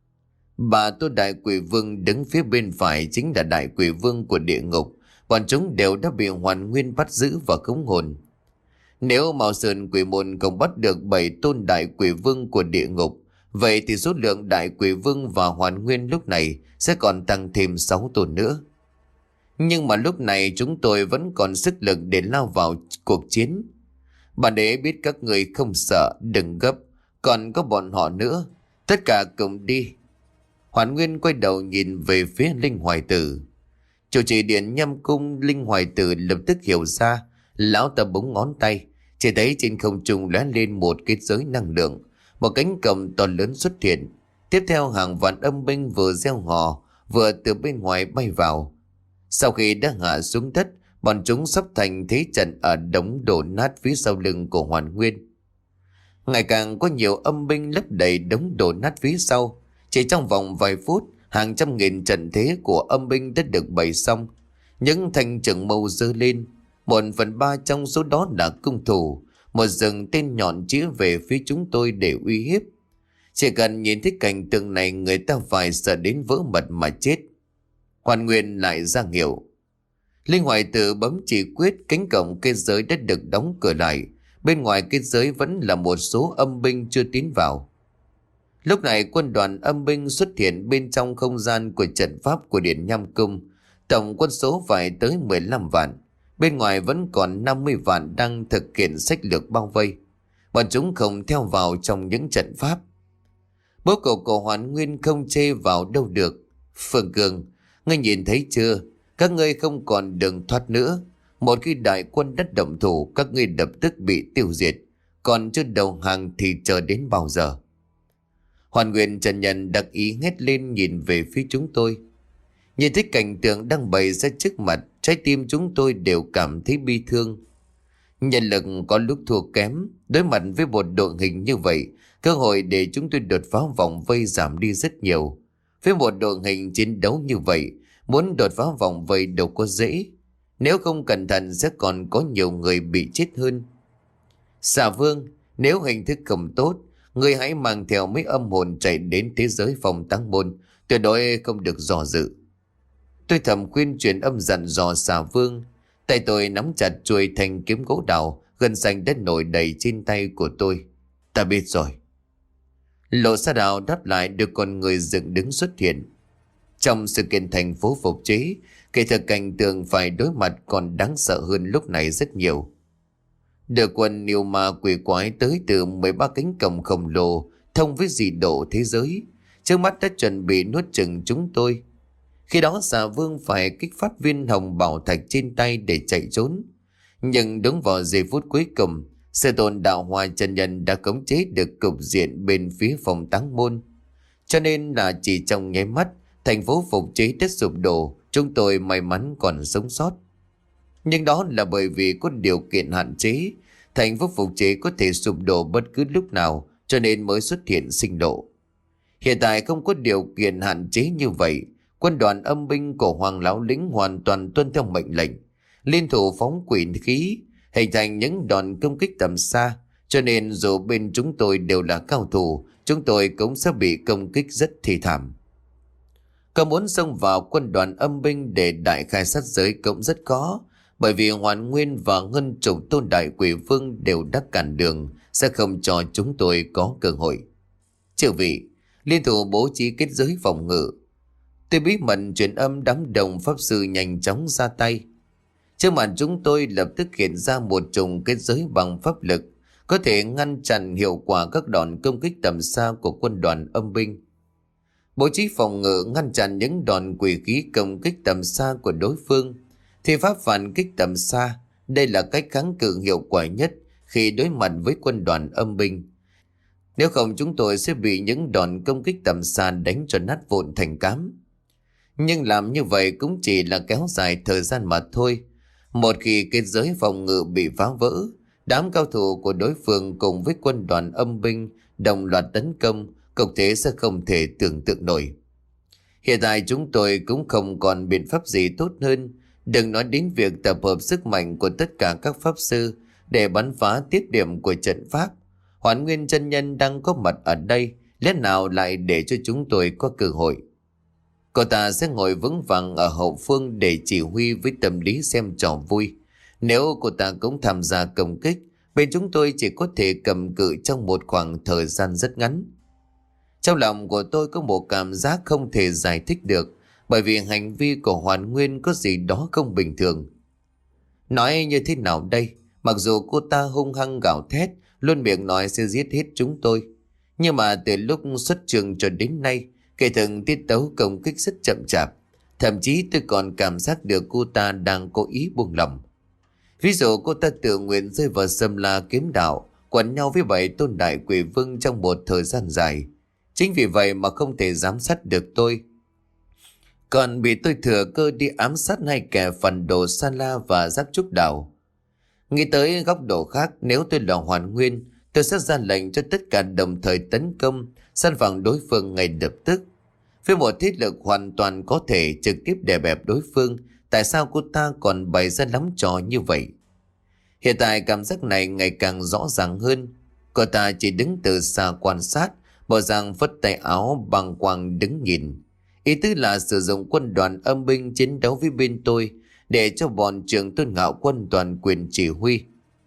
Bà tôi đại quỷ vương đứng phía bên phải chính là đại quỷ vương của địa ngục, bọn chúng đều đã bị Hoàn Nguyên bắt giữ và khống hồn. Nếu Mạo Sơn quỷ môn không bắt được bảy tôn đại quỷ vương của địa ngục, vậy thì số lượng đại quỷ vương và Hoàn Nguyên lúc này sẽ còn tăng thêm sáu tôn nữa. Nhưng mà lúc này chúng tôi vẫn còn sức lực để lao vào cuộc chiến. Bản đế biết các người không sợ, đừng gấp, còn có bọn họ nữa, tất cả cùng đi. Hoàn Nguyên quay đầu nhìn về phía Linh Hoài Tử. Chủ trì điện Nhâm Cung Linh Hoài Tử lập tức hiểu ra. Lão ta búng ngón tay, chỉ thấy trên không trung lóe lên một kết giới năng lượng, một cánh cầm to lớn xuất hiện. Tiếp theo hàng vạn âm binh vừa reo hò vừa từ bên ngoài bay vào. Sau khi đã hạ xuống đất, bọn chúng sắp thành thế trận ở đống đổ nát phía sau lưng của Hoàn Nguyên. Ngày càng có nhiều âm binh lấp đầy đống đổ nát phía sau. Chỉ trong vòng vài phút, hàng trăm nghìn trận thế của âm binh đã được bày xong. Những thanh trường mâu giơ lên, một phần ba trong số đó là cung thủ, một rừng tên nhọn chĩa về phía chúng tôi để uy hiếp. Chỉ cần nhìn thấy cảnh tượng này, người ta phải sợ đến vỡ mật mà chết. Hoàn Nguyên lại ra hiệu. Linh Hoài Tử bấm chỉ quyết, cánh cổng kết giới đã được đóng cửa lại. Bên ngoài kết giới vẫn là một số âm binh chưa tiến vào. Lúc này quân đoàn âm binh xuất hiện bên trong không gian của trận pháp của Điện Nham Cung. Tổng quân số phải tới mười lăm vạn. Bên ngoài vẫn còn năm mươi vạn đang thực hiện sách lược bao vây. Bọn chúng không theo vào trong những trận pháp. Bố cậu của Hoàn Nguyên không chê vào đâu được. Phương Cường, ngươi nhìn thấy chưa? Các ngươi không còn đường thoát nữa. Một khi đại quân đất động thủ, các ngươi lập tức bị tiêu diệt. Còn chưa đầu hàng thì chờ đến bao giờ? Hoàn Nguyên Trần Nhân đặc ý hét lên nhìn về phía chúng tôi. Nhìn thấy cảnh tượng đang bày ra trước mặt, trái tim chúng tôi đều cảm thấy bi thương. Nhân lực có lúc thua kém, đối mặt với một đội hình như vậy, cơ hội để chúng tôi đột phá vòng vây giảm đi rất nhiều. Với một đội hình chiến đấu như vậy, muốn đột phá vòng vây đâu có dễ. Nếu không cẩn thận sẽ còn có nhiều người bị chết hơn. Xà Vương, nếu hình thức không tốt, ngươi hãy mang theo mấy âm hồn chạy đến thế giới phòng táng môn, tuyệt đối không được dò dự. Tôi thầm khuyên truyền âm dặn dò Xà Vương. Tay tôi nắm chặt chuôi thanh kiếm gỗ đào, gân xanh đất nổi đầy trên tay của tôi. Ta biết rồi. Lộ Sa Đào đáp lại, được con người dựng đứng xuất hiện. Trong sự kiện thành phố phục chế, kể thực cảnh tượng phải đối mặt còn đáng sợ hơn lúc này rất nhiều. Đội quân yêu ma quỷ quái tới từ mười ba cánh cổng khổng lồ thông với dị độ thế giới, trước mắt đã chuẩn bị nuốt chửng chúng tôi. Khi đó xà vương phải kích phát viên hồng bảo thạch trên tay để chạy trốn. Nhưng đúng vào giây phút cuối cùng, sư tôn đạo hoa chân nhân đã khống chế được cục diện bên phía phòng táng môn. Cho nên là chỉ trong nháy mắt, thành phố phục chế đã sụp đổ, chúng tôi may mắn còn sống sót. Nhưng đó là bởi vì có điều kiện hạn chế, thành phố phục chế có thể sụp đổ bất cứ lúc nào, cho nên mới xuất hiện sinh độ. Hiện tại không có điều kiện hạn chế như vậy, quân đoàn âm binh của Hoàng Lão Lĩnh hoàn toàn tuân theo mệnh lệnh, liên thủ phóng quỷ khí, hình thành những đòn công kích tầm xa, cho nên dù bên chúng tôi đều là cao thủ, chúng tôi cũng sẽ bị công kích rất thê thảm. Có muốn xông vào quân đoàn âm binh để đại khai sát giới cũng rất khó, bởi vì Hoàn Nguyên và hơn chục tôn đại quỷ vương đều đã cản đường, sẽ không cho chúng tôi có cơ hội. Chư vị, liên thủ bố trí kết giới phòng ngự. Tôi bí mật truyền âm đám đồng pháp sư nhanh chóng ra tay. Trước mặt chúng tôi lập tức hiện ra một trùng kết giới bằng pháp lực, có thể ngăn chặn hiệu quả các đòn công kích tầm xa của quân đoàn âm binh. Bố trí phòng ngự ngăn chặn những đòn quỷ khí công kích tầm xa của đối phương, thì pháp phản kích tầm xa, đây là cách kháng cự hiệu quả nhất khi đối mặt với quân đoàn âm binh. Nếu không chúng tôi sẽ bị những đòn công kích tầm xa đánh cho nát vụn thành cám. Nhưng làm như vậy cũng chỉ là kéo dài thời gian mà thôi. Một khi kết giới phòng ngự bị phá vỡ, đám cao thủ của đối phương cùng với quân đoàn âm binh đồng loạt tấn công, cục thế sẽ không thể tưởng tượng nổi. Hiện tại chúng tôi cũng không còn biện pháp gì tốt hơn, đừng nói đến việc tập hợp sức mạnh của tất cả các pháp sư để bắn phá tiết điểm của trận pháp. Hoán Nguyên chân nhân đang có mặt ở đây, lẽ nào lại để cho chúng tôi có cơ hội? Cô ta sẽ ngồi vững vàng ở hậu phương để chỉ huy với tâm lý xem trò vui. Nếu cô ta cũng tham gia công kích, bên chúng tôi chỉ có thể cầm cự trong một khoảng thời gian rất ngắn. Trong lòng của tôi có một cảm giác không thể giải thích được, bởi vì hành vi của Hoàn Nguyên có gì đó không bình thường. Nói như thế nào đây? Mặc dù cô ta hung hăng gào thét, luôn miệng nói sẽ giết hết chúng tôi, nhưng mà từ lúc xuất trường cho đến nay, kể từng tiết tấu công kích rất chậm chạp. Thậm chí tôi còn cảm giác được cô ta đang cố ý buông lỏng. Ví dụ cô ta tự nguyện rơi vào Sâm La kiếm đạo, quấn nhau với bảy tôn đại quỷ vương trong một thời gian dài. Chính vì vậy mà không thể giám sát được tôi, còn bị tôi thừa cơ đi ám sát hai kẻ phần đồ Sa La và Giác Trúc Đảo. Nghĩ tới góc độ khác, nếu tôi là Hoàn Nguyên, tôi sẽ ra lệnh cho tất cả đồng thời tấn công, săn bằng đối phương ngay lập tức. Với một thiết lực hoàn toàn có thể trực tiếp đè bẹp đối phương, tại sao cô ta còn bày ra lắm trò như vậy? Hiện tại cảm giác này ngày càng rõ ràng hơn. Cô ta chỉ đứng từ xa quan sát, bộ dạng phất tay áo bàng quang đứng nhìn. Ý tứ là sử dụng quân đoàn âm binh chiến đấu với bên tôi, để cho bọn Trường Tôn Ngạo Quân toàn quyền chỉ huy.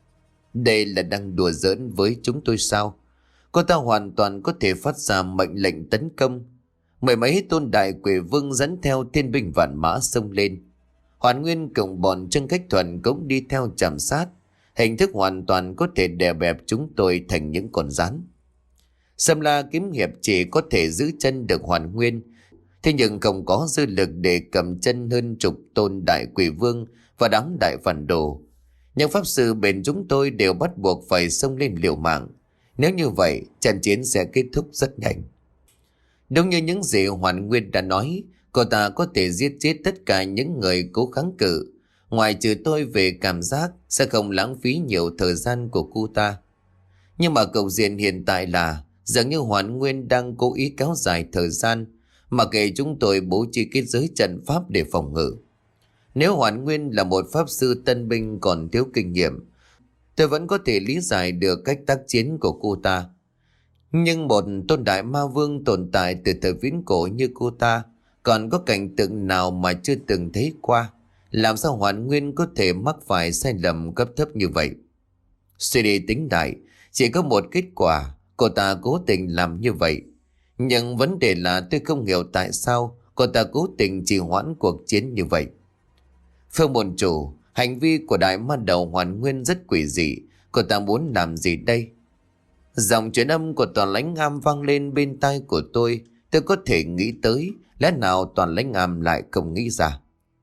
Đây là đang đùa giỡn với chúng tôi sao? Cô ta hoàn toàn có thể phát ra mệnh lệnh tấn công. Mười mấy tôn đại quỷ vương dẫn theo thiên binh vạn mã xông lên. Hoàn Nguyên cùng bọn Trương Cách Thuần cũng đi theo chạm sát. Hình thức hoàn toàn có thể đè bẹp chúng tôi thành những con rắn. Sâm La kiếm hiệp chỉ có thể giữ chân được Hoàn Nguyên, thế nhưng không có dư lực để cầm chân hơn chục tôn đại quỷ vương và đám đại phản đồ. Nhưng pháp sư bên chúng tôi đều bắt buộc phải xông lên liều mạng. Nếu như vậy, trận chiến sẽ kết thúc rất nhanh. Đúng như những gì Hoàn Nguyên đã nói, cô ta có thể giết chết tất cả những người cố kháng cự. Ngoài trừ tôi về cảm giác sẽ không lãng phí nhiều thời gian của cô ta. Nhưng mà cục diện hiện tại là dường như Hoàn Nguyên đang cố ý kéo dài thời gian, mà kể chúng tôi bố trí kết giới trận pháp để phòng ngự. Nếu Hoàn Nguyên là một pháp sư tân binh còn thiếu kinh nghiệm, tôi vẫn có thể lý giải được cách tác chiến của cô ta. Nhưng một tôn đại ma vương tồn tại từ thời viễn cổ như cô ta, còn có cảnh tượng nào mà chưa từng thấy qua? Làm sao Hoàn Nguyên có thể mắc phải sai lầm cấp thấp như vậy? Suy đi tính lại, chỉ có một kết quả, cô ta cố tình làm như vậy. Nhưng vấn đề là tôi không hiểu tại sao cô ta cố tình trì hoãn cuộc chiến như vậy. Phương môn chủ, hành vi của đại ma đầu Hoàn Nguyên rất quỷ dị. Cô ta muốn làm gì đây? Dòng truyền âm của Toàn Lãnh Am vang lên bên tai của tôi. Tôi có thể nghĩ tới, lẽ nào Toàn Lãnh Am lại không nghĩ ra.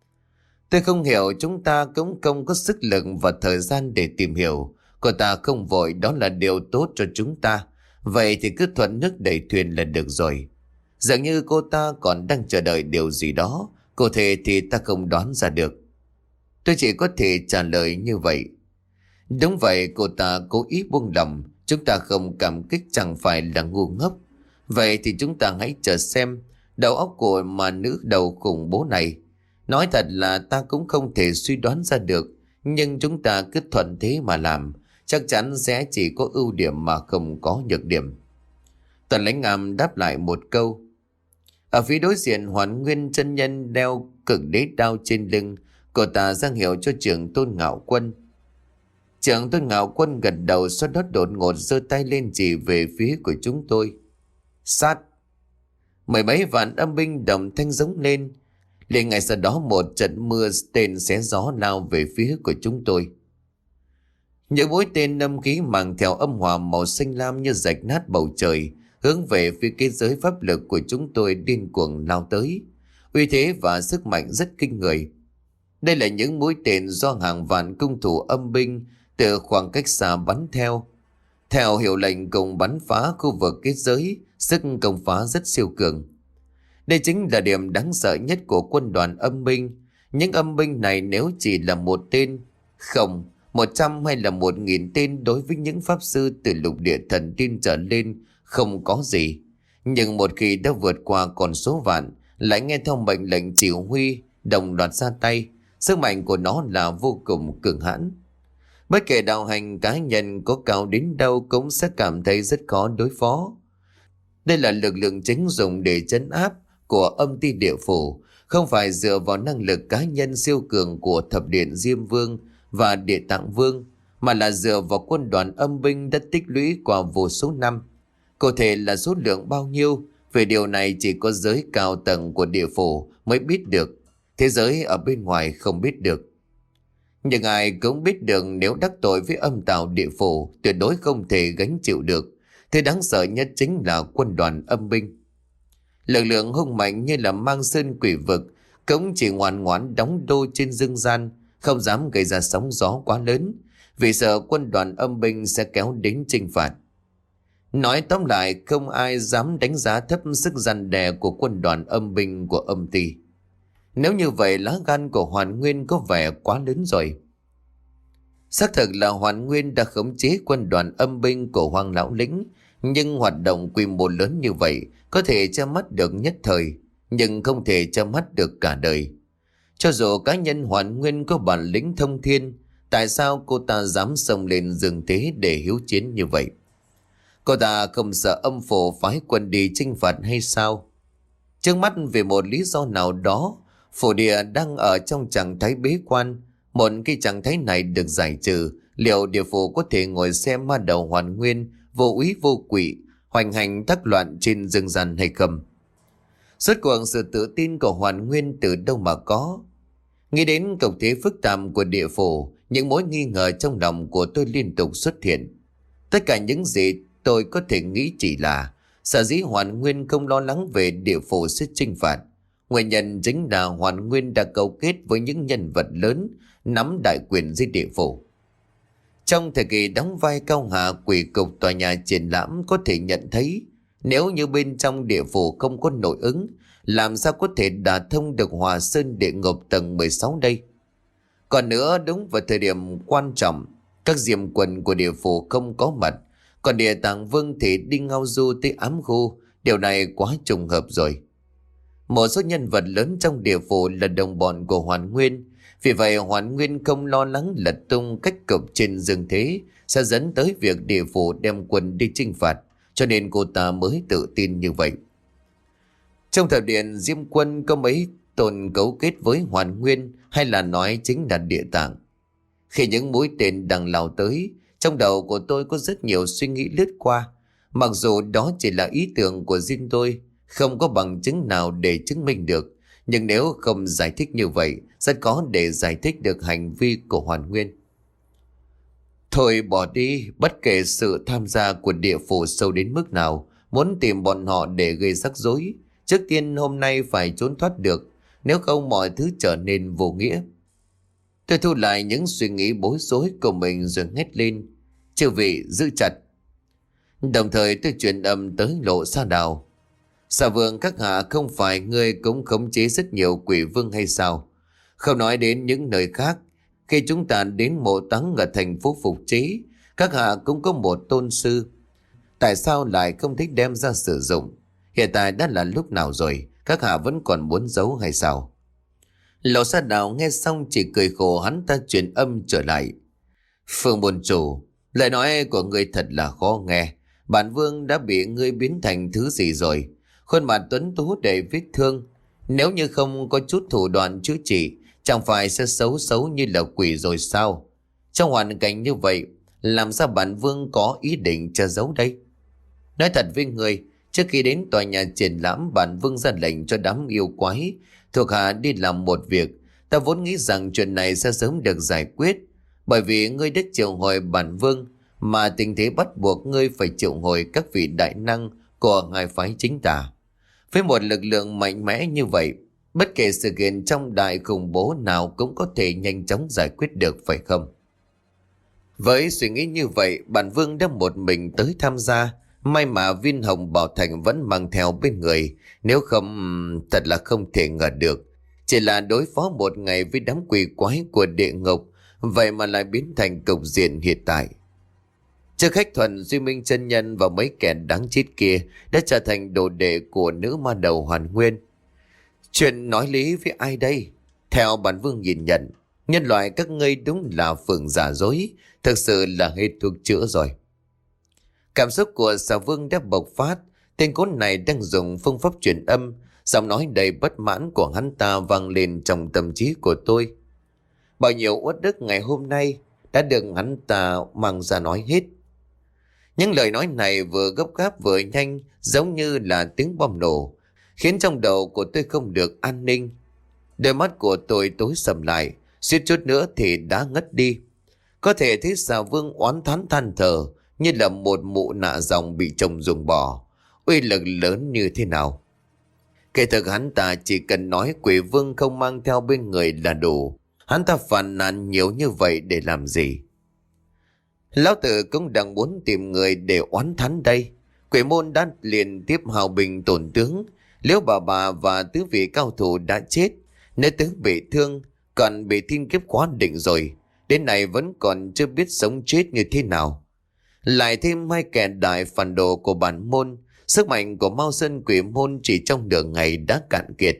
Tôi không hiểu, chúng ta cũng không có sức lực và thời gian để tìm hiểu. Cô ta không vội, đó là điều tốt cho chúng ta. Vậy thì cứ thuận nước đẩy thuyền là được rồi. Dường như cô ta còn đang chờ đợi điều gì đó. Cụ thể thì ta không đoán ra được. Tôi chỉ có thể trả lời như vậy. Đúng vậy, cô ta cố ý buông lỏng. Chúng ta không cảm kích chẳng phải là ngu ngốc. Vậy thì chúng ta hãy chờ xem đầu óc của mà nữ đầu khủng bố này. Nói thật là ta cũng không thể suy đoán ra được. Nhưng chúng ta cứ thuận thế mà làm, chắc chắn sẽ chỉ có ưu điểm mà không có nhược điểm. Toàn Lãnh Am đáp lại một câu. Ở phía đối diện, Hoàn Nguyên chân nhân đeo cực đế đao trên lưng. Cô ta ra hiệu cho trưởng Tôn Ngạo Quân. Trưởng Tôn Ngạo Quân gật đầu, sau đó đột ngột giơ tay lên chỉ về phía của chúng tôi. Sát! Mười mấy vạn âm binh đồng thanh giống lên. Liền ngay sau đó một trận mưa tên xé gió lao về phía của chúng tôi. Những mũi tên âm khí mang theo âm hòa màu xanh lam như rạch nát bầu trời, hướng về phía kết giới pháp lực của chúng tôi điên cuồng lao tới. Uy thế và sức mạnh rất kinh người. Đây là những mũi tên do hàng vạn cung thủ âm binh từ khoảng cách xa bắn theo. Theo hiệu lệnh cùng bắn phá khu vực kết giới, sức công phá rất siêu cường. Đây chính là điểm đáng sợ nhất của quân đoàn âm binh. Những âm binh này nếu chỉ là một tên, không, một trăm hay là một nghìn tên đối với những pháp sư từ lục địa thần tiên trở lên không có gì. Nhưng một khi đã vượt qua con số vạn, lại nghe theo mệnh lệnh chỉ huy, đồng loạt ra tay, sức mạnh của nó là vô cùng cường hãn. Bất kể đạo hành cá nhân có cao đến đâu cũng sẽ cảm thấy rất khó đối phó. Đây là lực lượng chính dùng để trấn áp của âm ti địa phủ, không phải dựa vào năng lực cá nhân siêu cường của thập điện Diêm Vương và Địa Tạng Vương, mà là dựa vào quân đoàn âm binh đã tích lũy qua vô số năm. Cụ thể là số lượng bao nhiêu, về điều này chỉ có giới cao tầng của địa phủ mới biết được, thế giới ở bên ngoài không biết được. Nhưng ai cũng biết được nếu đắc tội với âm tào địa phủ tuyệt đối không thể gánh chịu được. Thứ đáng sợ nhất chính là quân đoàn âm binh. Lực lượng hung mạnh như là mang sơn quỷ vực cũng chỉ ngoan ngoãn đóng đô trên dương gian, không dám gây ra sóng gió quá lớn, vì sợ quân đoàn âm binh sẽ kéo đến chinh phạt. Nói tóm lại, không ai dám đánh giá thấp sức răn đè của quân đoàn âm binh của âm ty. Nếu như vậy, lá gan của Hoàn Nguyên có vẻ quá lớn rồi. Xác thực là Hoàn Nguyên đã khống chế quân đoàn âm binh của Hoàng Lão Lĩnh, nhưng hoạt động quy mô lớn như vậy có thể che mắt được nhất thời, nhưng không thể che mắt được cả đời. Cho dù cá nhân Hoàn Nguyên có bản lĩnh thông thiên, tại sao cô ta dám xông lên dương thế để hiếu chiến như vậy? Cô ta không sợ âm phủ phái quân đi chinh phạt hay sao? Trước mắt vì một lý do nào đó, phổ địa đang ở trong trạng thái bế quan. Một khi trạng thái này được giải trừ, liệu địa phủ có thể ngồi xem ma đầu Hoàn Nguyên vô úy vô quỷ hoành hành tác loạn trên dương gian hay không? Suốt cuộc sự tự tin của Hoàn Nguyên từ đâu mà có? Nghĩ đến cục thế phức tạp của địa phủ, những mối nghi ngờ trong lòng của tôi liên tục xuất hiện. Tất cả những gì tôi có thể nghĩ chỉ là sở dĩ Hoàn Nguyên không lo lắng về địa phủ sẽ chinh phạt. Nguyên nhân chính là Hoàn Nguyên đã cấu kết với những nhân vật lớn nắm đại quyền dưới địa phủ. Trong thời kỳ đóng vai cao hạ quỷ cục tòa nhà triển lãm có thể nhận thấy, nếu như bên trong địa phủ không có nội ứng, làm sao có thể đả thông được Hòa Sơn địa ngục tầng mười sáu đây? Còn nữa, đúng vào thời điểm quan trọng, các diệm quần của địa phủ không có mặt, còn Địa Tạng Vương thì đi ngao du tới ám khu. Điều này quá trùng hợp rồi. Một số nhân vật lớn trong địa phủ là đồng bọn của Hoàn Nguyên, vì vậy Hoàn Nguyên không lo lắng lật tung cách cục trên dương thế sẽ dẫn tới việc địa phủ đem quân đi chinh phạt, cho nên cô ta mới tự tin như vậy. Trong thập điện Diêm Quân có mấy tôn cấu kết với Hoàn Nguyên, hay là nói chính là Địa Tạng. Khi những mũi tên đang lao tới, trong đầu của tôi có rất nhiều suy nghĩ lướt qua. Mặc dù đó chỉ là ý tưởng của riêng tôi, Không có bằng chứng nào để chứng minh được. Nhưng nếu không giải thích như vậy, rất khó để giải thích được hành vi của Hoàn Nguyên. Thôi bỏ đi, bất kể sự tham gia của địa phủ sâu đến mức nào, muốn tìm bọn họ để gây rắc rối. Trước tiên hôm nay phải trốn thoát được, nếu không mọi thứ trở nên vô nghĩa. Tôi thu lại những suy nghĩ bối rối của mình rồi hét lên: chư vị giữ chặt. Đồng thời tôi truyền âm tới Lộ Sa Đào: Xà Vương các hạ, không phải ngươi cũng khống chế rất nhiều quỷ vương hay sao? Không nói đến những nơi khác, khi chúng ta đến mộ Táng ở thành phố Phục Chế, các hạ cũng có một tôn sư. Tại sao lại không thích đem ra sử dụng? Hiện tại đã là lúc nào rồi, các hạ vẫn còn muốn giấu hay sao? Lộ Sa Đào nghe xong chỉ cười khổ, hắn ta truyền âm trở lại: Phương môn chủ, lời nói của ngươi thật là khó nghe. Bản vương đã bị ngươi biến thành thứ gì rồi? Khuôn mặt tuấn tú đầy vết thương, nếu như không có chút thủ đoạn chữa trị, chẳng phải sẽ xấu xấu như là quỷ rồi sao? Trong hoàn cảnh như vậy, làm sao bản vương có ý định che giấu đây? Nói thật với người, trước khi đến tòa nhà triển lãm, bản vương ra lệnh cho đám yêu quái thuộc hạ đi làm một việc. Ta vốn nghĩ rằng chuyện này sẽ sớm được giải quyết, bởi vì ngươi đã triệu hồi bản vương, mà tình thế bắt buộc ngươi phải triệu hồi các vị đại năng của ngài phái chính tà. Với một lực lượng mạnh mẽ như vậy, bất kể sự kiện trong đại khủng bố nào cũng có thể nhanh chóng giải quyết được, phải không? Với suy nghĩ như vậy, bản vương đã một mình tới tham gia. May mà viên hồng bảo thành vẫn mang theo bên người, nếu không thật là không thể ngờ được. Chỉ là đối phó một ngày với đám quỷ quái của địa ngục, vậy mà lại biến thành cục diện hiện tại. Trước khách thuần, Duy Minh chân nhân và mấy kẻ đáng chết kia đã trở thành đồ đệ của nữ ma đầu Hoàn Nguyên. Chuyện nói lý với ai đây? Theo bản vương nhìn nhận, nhân loại các ngươi đúng là phường giả dối, thực sự là hết thuốc chữa rồi. Cảm xúc của Xà Vương đã bộc phát. Tên cốt này đang dùng phương pháp truyền âm, giọng nói đầy bất mãn của hắn ta vang lên trong tâm trí của tôi. Bao nhiêu uất ức ngày hôm nay đã được hắn ta mang ra nói hết. Những lời nói này vừa gấp gáp vừa nhanh, giống như là tiếng bom nổ, khiến trong đầu của tôi không được an ninh. Đôi mắt của tôi tối sầm lại, suýt chút nữa thì đã ngất đi. Có thể thấy Xà Vương oán thán than thở như là một mụ nạ dòng bị chồng dùng bỏ, uy lực lớn như thế nào. Kể thực hắn ta chỉ cần nói quỷ vương không mang theo bên người là đủ. Hắn ta phàn nàn nhiều như vậy để làm gì? Lão tử cũng đang muốn tìm người để oán thán đây. Quỷ môn đã liền tiếp hào bình tổn tướng, Liễu bà bà và tứ vị cao thủ đã chết, nếu tướng bị thương, còn bị thiên kiếp quá định rồi, đến nay vẫn còn chưa biết sống chết như thế nào. Lại thêm hai kẻ đại phản đồ của bản môn, sức mạnh của Mao Sơn Quỷ môn chỉ trong nửa ngày đã cạn kiệt.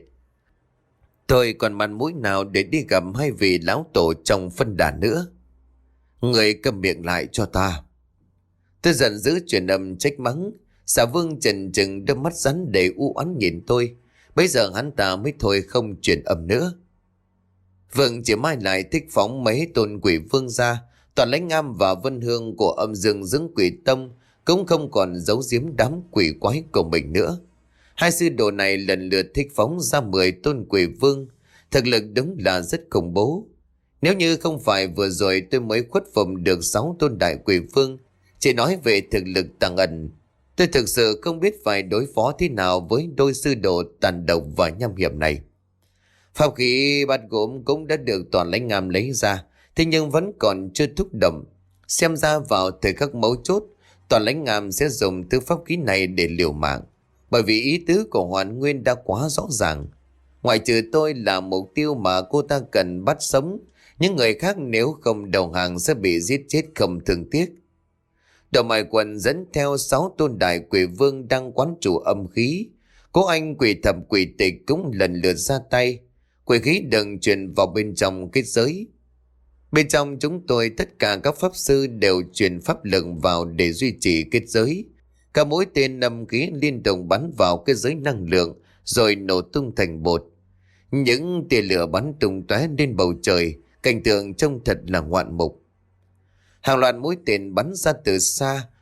Tôi còn mặt mũi nào để đi gặp hai vị lão tổ trong phân đà nữa? Người cầm miệng lại cho ta. Tôi giận dữ truyền âm trách mắng. Xà Vương chần chừng đôi mắt rắn để u oán nhìn tôi. Bây giờ hắn ta mới thôi không truyền âm nữa. Vương chỉ mai lại thích phóng mấy tôn quỷ vương ra. Toàn Lãnh Ngam và Vân Hương của âm dương dưỡng quỷ tông cũng không còn giấu giếm đám quỷ quái của mình nữa. Hai sư đồ này lần lượt thích phóng ra mười tôn quỷ vương. Thực lực đúng là rất khủng bố. Nếu như không phải vừa rồi tôi mới khuất phục được sáu tôn đại quỷ vương, chỉ nói về thực lực tàng ẩn, tôi thực sự không biết phải đối phó thế nào với đôi sư đồ tàn độc và nham hiểm này. Pháp khí bát gốm cũng đã được Toàn Lãnh Ngam lấy ra, thế nhưng vẫn còn chưa thúc động. Xem ra vào thời khắc mấu chốt, Toàn Lãnh Ngam sẽ dùng thứ pháp khí này để liều mạng, bởi vì ý tứ của Hoàn Nguyên đã quá rõ ràng. Ngoại trừ tôi là mục tiêu mà cô ta cần bắt sống, những người khác nếu không đầu hàng sẽ bị giết chết không thương tiếc. Đầu mài quần dẫn theo sáu tôn đại quỷ vương đang quán chủ âm khí. Cố anh quỷ thập quỷ tịch cũng lần lượt ra tay. Quỷ khí đừng truyền vào bên trong kết giới. Bên trong chúng tôi tất cả các pháp sư đều truyền pháp lực vào để duy trì kết giới. Cả mỗi tên âm khí liên tục bắn vào kết giới năng lượng rồi nổ tung thành bột. Những tia lửa bắn tung tóe lên bầu trời, cảnh tượng trông thật là ngoạn mục. Hàng loạt mũi tên bắn ra từ xa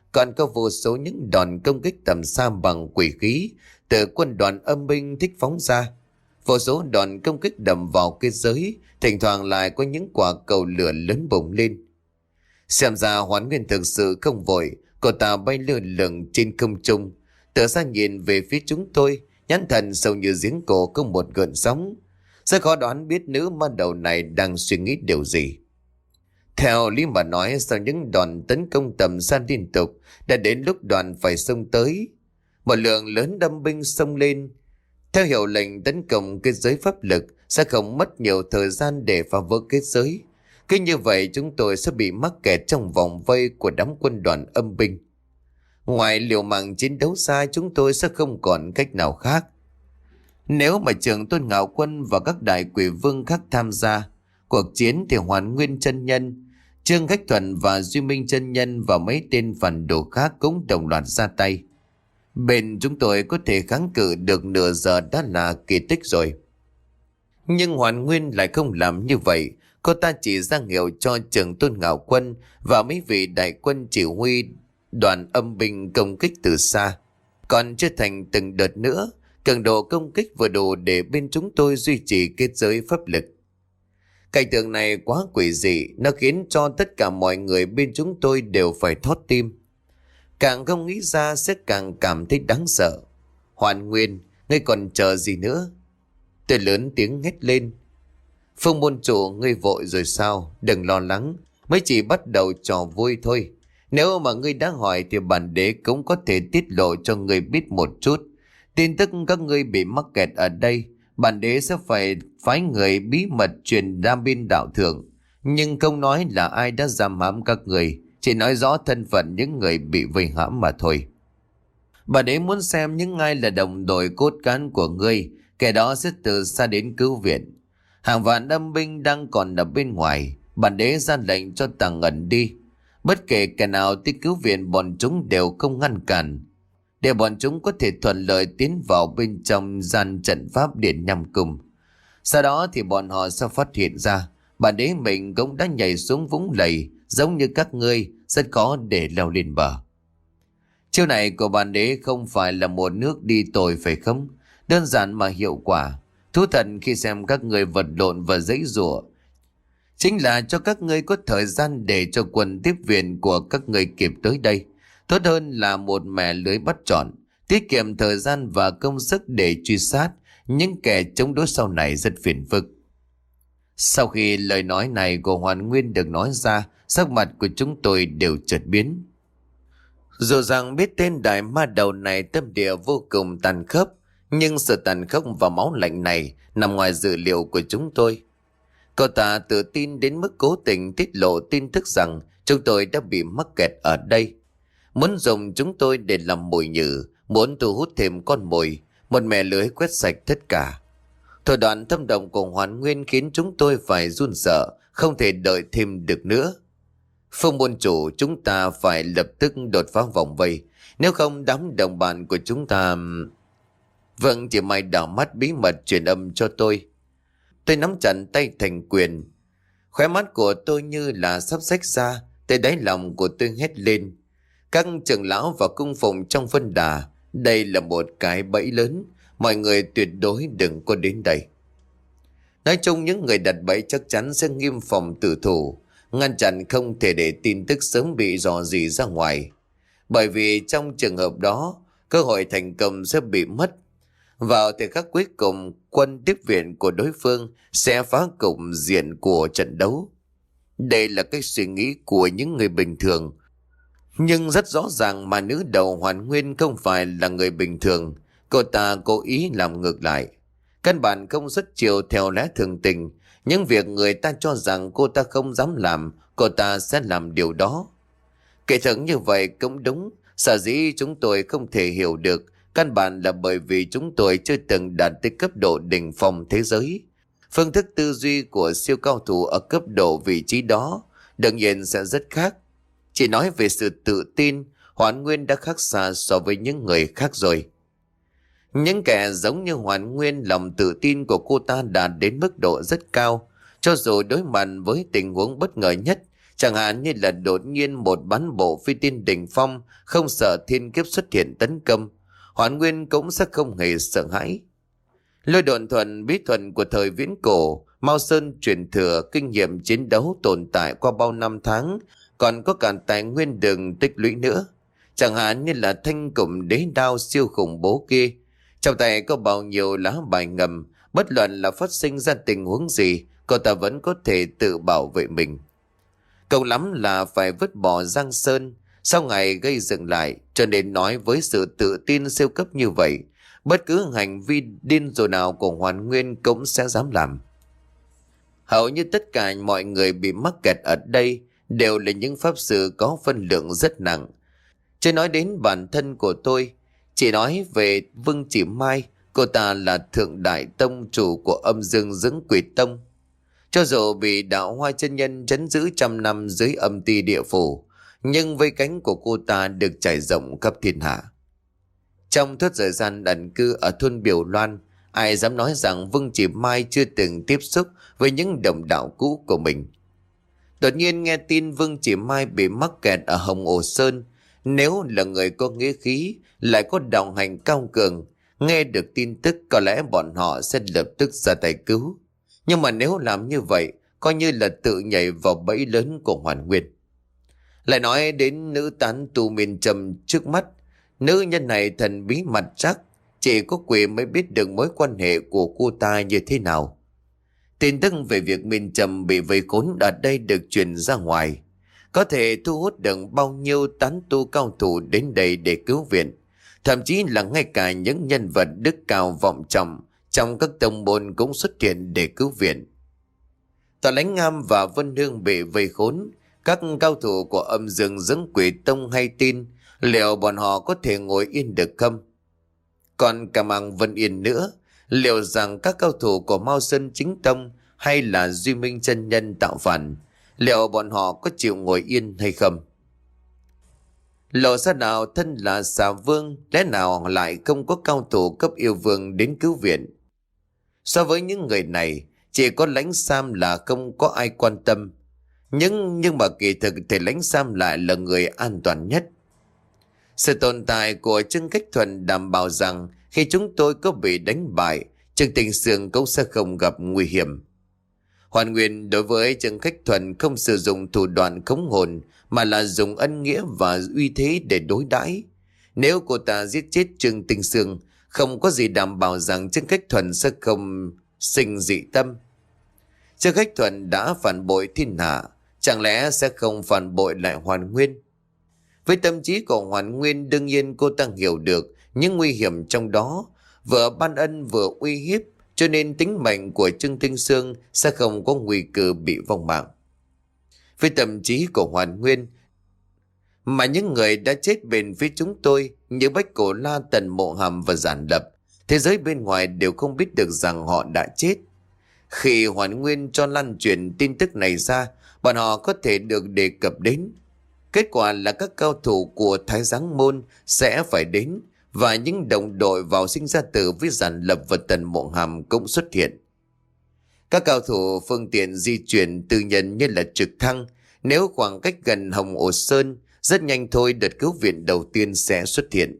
Còn có vô số những đòn công kích tầm xa bằng quỷ khí từ quân đoàn âm binh thích phóng ra. Vô số đòn công kích đầm vào kết giới, thỉnh thoảng lại có những quả cầu lửa lớn bùng lên. Xem ra Hoán Nguyên thực sự không vội, cô ta bay lơ lửng trên không trung, từ xa nhìn về phía chúng tôi, nhãn thần sâu như giếng cổ không một gợn sóng. Rất khó đoán biết nữ ma đầu này đang suy nghĩ điều gì. Theo lý mà nói, sau những đòn tấn công tầm xa liên tục, đã đến lúc đoàn phải xông tới. Một lượng lớn đâm binh xông lên. Theo hiệu lệnh tấn công kết giới pháp lực, sẽ không mất nhiều thời gian để phá vỡ kết giới. Cứ như vậy chúng tôi sẽ bị mắc kẹt trong vòng vây của đám quân đoàn âm binh. Ngoài liều mạng chiến đấu xa, chúng tôi sẽ không còn cách nào khác. Nếu mà Trường Tôn Ngạo Quân và các đại quỷ vương khác tham gia cuộc chiến, thì Hoàn Nguyên chân nhân, Trương Khách Thuần và Duy Minh chân nhân và mấy tên phản đồ khác cũng đồng loạt ra tay. Bên chúng tôi có thể kháng cự được nửa giờ đã là kỳ tích rồi. Nhưng Hoàn Nguyên lại không làm như vậy. Cô ta chỉ ra hiệu cho Trường Tôn Ngạo Quân và mấy vị đại quân chỉ huy đoàn âm binh công kích từ xa. Còn chưa thành từng đợt nữa, cường độ công kích vừa đủ để bên chúng tôi duy trì kết giới pháp lực. Cảnh tượng này quá quỷ dị, nó khiến cho tất cả mọi người bên chúng tôi đều phải thót tim. Càng không nghĩ ra sẽ càng cảm thấy đáng sợ. Hoàn Nguyên, ngươi còn chờ gì nữa? Tôi lớn tiếng hét lên. Phương môn chủ, ngươi vội rồi sao? Đừng lo lắng, mới chỉ bắt đầu trò vui thôi. Nếu mà ngươi đã hỏi thì bản đế cũng có thể tiết lộ cho ngươi biết một chút. Tin tức các ngươi bị mắc kẹt ở đây, bản đế sẽ phải phái người bí mật truyền ra bên đạo thượng. Nhưng không nói là ai đã giam hãm các người, chỉ nói rõ thân phận những người bị vây hãm mà thôi. Bản đế muốn xem những ai là đồng đội cốt cán của ngươi, kẻ đó sẽ từ xa đến cứu viện. Hàng vạn âm binh đang còn ở bên ngoài, bản đế ra lệnh cho tàng ẩn đi. Bất kể kẻ nào tới cứu viện, bọn chúng đều không ngăn cản, để bọn chúng có thể thuận lợi tiến vào bên trong gian trận pháp điện Nham Cung. Sau đó thì bọn họ sẽ phát hiện ra bản đế mình cũng đã nhảy xuống vũng lầy giống như các ngươi, rất khó để leo lên bờ. Chiêu này của bản đế không phải là một nước đi tồi phải không? Đơn giản mà hiệu quả. Thú thật khi xem các ngươi vật lộn và giãy giụa, chính là cho các ngươi có thời gian để cho quân tiếp viện của các ngươi kịp tới đây. Tốt hơn là một mẻ lưới bắt trọn, tiết kiệm thời gian và công sức để truy sát những kẻ chống đối sau này rất phiền phức. Sau khi lời nói này của Hoàn Nguyên được nói ra, sắc mặt của chúng tôi đều chợt biến. Dù rằng biết tên đại ma đầu này tâm địa vô cùng tàn khốc, nhưng sự tàn khốc và máu lạnh này nằm ngoài dự liệu của chúng tôi. Cậu ta tự tin đến mức cố tình tiết lộ tin tức rằng chúng tôi đã bị mắc kẹt ở đây, muốn dùng chúng tôi để làm mồi nhử, muốn thu hút thêm con mồi, một mẻ lưới quét sạch tất cả. Thủ đoạn thâm độc của Hoàn Nguyên khiến chúng tôi phải run sợ, không thể đợi thêm được nữa. Phương môn chủ, chúng ta phải lập tức đột phá vòng vây, nếu không đám đồng bạn của chúng ta... Vâng, chỉ may đảo mắt bí mật truyền âm cho tôi. Tôi nắm chặt tay thành quyền. Khóe mắt của tôi như là sắp xách ra, tới đáy lòng của tôi hét lên. Các trưởng lão và cung phụng trong phân đà, đây là một cái bẫy lớn, mọi người tuyệt đối đừng có đến đây. Nói chung những người đặt bẫy chắc chắn sẽ nghiêm phòng tử thủ, ngăn chặn không thể để tin tức sớm bị rò rỉ ra ngoài. Bởi vì trong trường hợp đó, cơ hội thành công sẽ bị mất. Vào thời khắc cuối cùng, quân tiếp viện của đối phương sẽ phá cục diện của trận đấu. Đây là cái suy nghĩ của những người bình thường. Nhưng rất rõ ràng mà nữ đầu Hoàn Nguyên không phải là người bình thường. Cô ta cố ý làm ngược lại. Căn bản không rất chiều theo lẽ thường tình. Những việc người ta cho rằng cô ta không dám làm, cô ta sẽ làm điều đó. Kể thực như vậy cũng đúng. Sở dĩ chúng tôi không thể hiểu được, căn bản là bởi vì chúng tôi chưa từng đạt tới cấp độ đỉnh phong thế giới. Phương thức tư duy của siêu cao thủ ở cấp độ vị trí đó đương nhiên sẽ rất khác. Chỉ nói về sự tự tin, Hoàn Nguyên đã khác xa so với những người khác rồi. Những kẻ giống như Hoàn Nguyên, lòng tự tin của cô ta đạt đến mức độ rất cao. Cho dù đối mặt với tình huống bất ngờ nhất, Chẳng hạn như là đột nhiên một bán bộ phi tiên đỉnh phong không sợ thiên kiếp xuất hiện tấn công, Hoản Nguyên cũng sẽ không hề sợ hãi. Lôi độn thuần bí thuần của thời viễn cổ, Mao Sơn truyền thừa kinh nghiệm chiến đấu tồn tại qua bao năm tháng, còn có cả tài nguyên đường tích lũy nữa. Chẳng hạn như là thanh cụm đế đao siêu khủng bố kia, trong tay có bao nhiêu lá bài ngầm, bất luận là phát sinh ra tình huống gì, cô ta vẫn có thể tự bảo vệ mình. Cầu lắm là phải vứt bỏ Giang Sơn, sau ngày gây dựng lại, cho nên nói với sự tự tin siêu cấp như vậy, bất cứ hành vi điên rồ nào của Hoàn Nguyên cũng sẽ dám làm. Hầu như tất cả mọi người bị mắc kẹt ở đây đều là những pháp sư có phân lượng rất nặng. Chưa nói đến bản thân của tôi, chỉ nói về Vương Chỉ Mai, cô ta là thượng đại tông chủ của Âm Dương Dưỡng Quỷ Tông. Cho dù bị đạo Hoa chân nhân trấn giữ trăm năm dưới âm ti địa phủ, nhưng vây cánh của cô ta được trải rộng khắp thiên hạ. Trong suốt thời gian ẩn cư ở thôn Biểu Loan, ai dám nói rằng Vương Chỉ Mai chưa từng tiếp xúc với những đồng đạo cũ của mình. Đột nhiên nghe tin Vương Chỉ Mai bị mắc kẹt ở Hồng Ổ Sơn, nếu là người có nghĩa khí, lại có đạo hành cao cường, nghe được tin tức có lẽ bọn họ sẽ lập tức ra tay cứu. Nhưng mà nếu làm như vậy, coi như là tự nhảy vào bẫy lớn của Hoàn Nguyên. Lại nói đến nữ tán tu miền trầm trước mắt, nữ nhân này thần bí mặt chắc, chỉ có quỷ mới biết được mối quan hệ của cô ta như thế nào. Tin tức về việc miền trầm bị vây khốn ở đây được truyền ra ngoài, có thể thu hút được bao nhiêu tán tu cao thủ đến đây để cứu viện. Thậm chí là ngay cả những nhân vật đức cao vọng trọng trong các tông môn cũng xuất hiện để cứu viện. Tòa Lãnh Ngam và Vân Hương bị vây khốn, các cao thủ của Âm Dương Dưỡng Quỷ Tông hay tin, liệu bọn họ có thể ngồi yên được không? Còn cả Mạc Vân Yên nữa, liệu rằng các cao thủ của Mao Sơn Chính Tông hay là Duy Minh chân nhân tạo phản, liệu bọn họ có chịu ngồi yên hay không? Lộ ra nào thân là xà vương, lẽ nào lại không có cao thủ cấp yêu vương đến cứu viện? So với những người này, chỉ có Lãnh Sam là không có ai quan tâm. Nhưng nhưng mà kỳ thực thì Lãnh Sam lại là người an toàn nhất. Sự tồn tại của Trương Khách Thuần đảm bảo rằng khi chúng tôi có bị đánh bại, Trương Tình Sương cũng sẽ không gặp nguy hiểm. Hoàn Nguyên đối với Trương Khách Thuần không sử dụng thủ đoạn khống hồn, mà là dùng ân nghĩa và uy thế để đối đãi. Nếu cô ta giết chết Trương Tình Sương, không có gì đảm bảo rằng Trương Khách Thuần sẽ không sinh dị tâm. Trương Khách Thuần đã phản bội thiên hạ, chẳng lẽ sẽ không phản bội lại Hoàn Nguyên? Với tâm trí của Hoàn Nguyên, đương nhiên cô ta hiểu được những nguy hiểm trong đó, vừa ban ân vừa uy hiếp, cho nên tính mệnh của Trương Tinh Sương sẽ không có nguy cơ bị vong mạng. Với tâm trí của Hoàn Nguyên, mà những người đã chết bên phía chúng tôi như Bách Cổ La, Tần Mộ Hàm và Giản Lập, thế giới bên ngoài đều không biết được rằng họ đã chết. Khi Hoàn Nguyên cho lan truyền tin tức này ra, bọn họ có thể được đề cập đến. Kết quả là các cao thủ của Thái Giáng Môn sẽ phải đến, và những đồng đội vào sinh ra tử với Giản Lập và Tần Mộ Hàm cũng xuất hiện. Các cao thủ phương tiện di chuyển tư nhân như là trực thăng, nếu khoảng cách gần Hồng Ổ Sơn, rất nhanh thôi đợt cứu viện đầu tiên sẽ xuất hiện.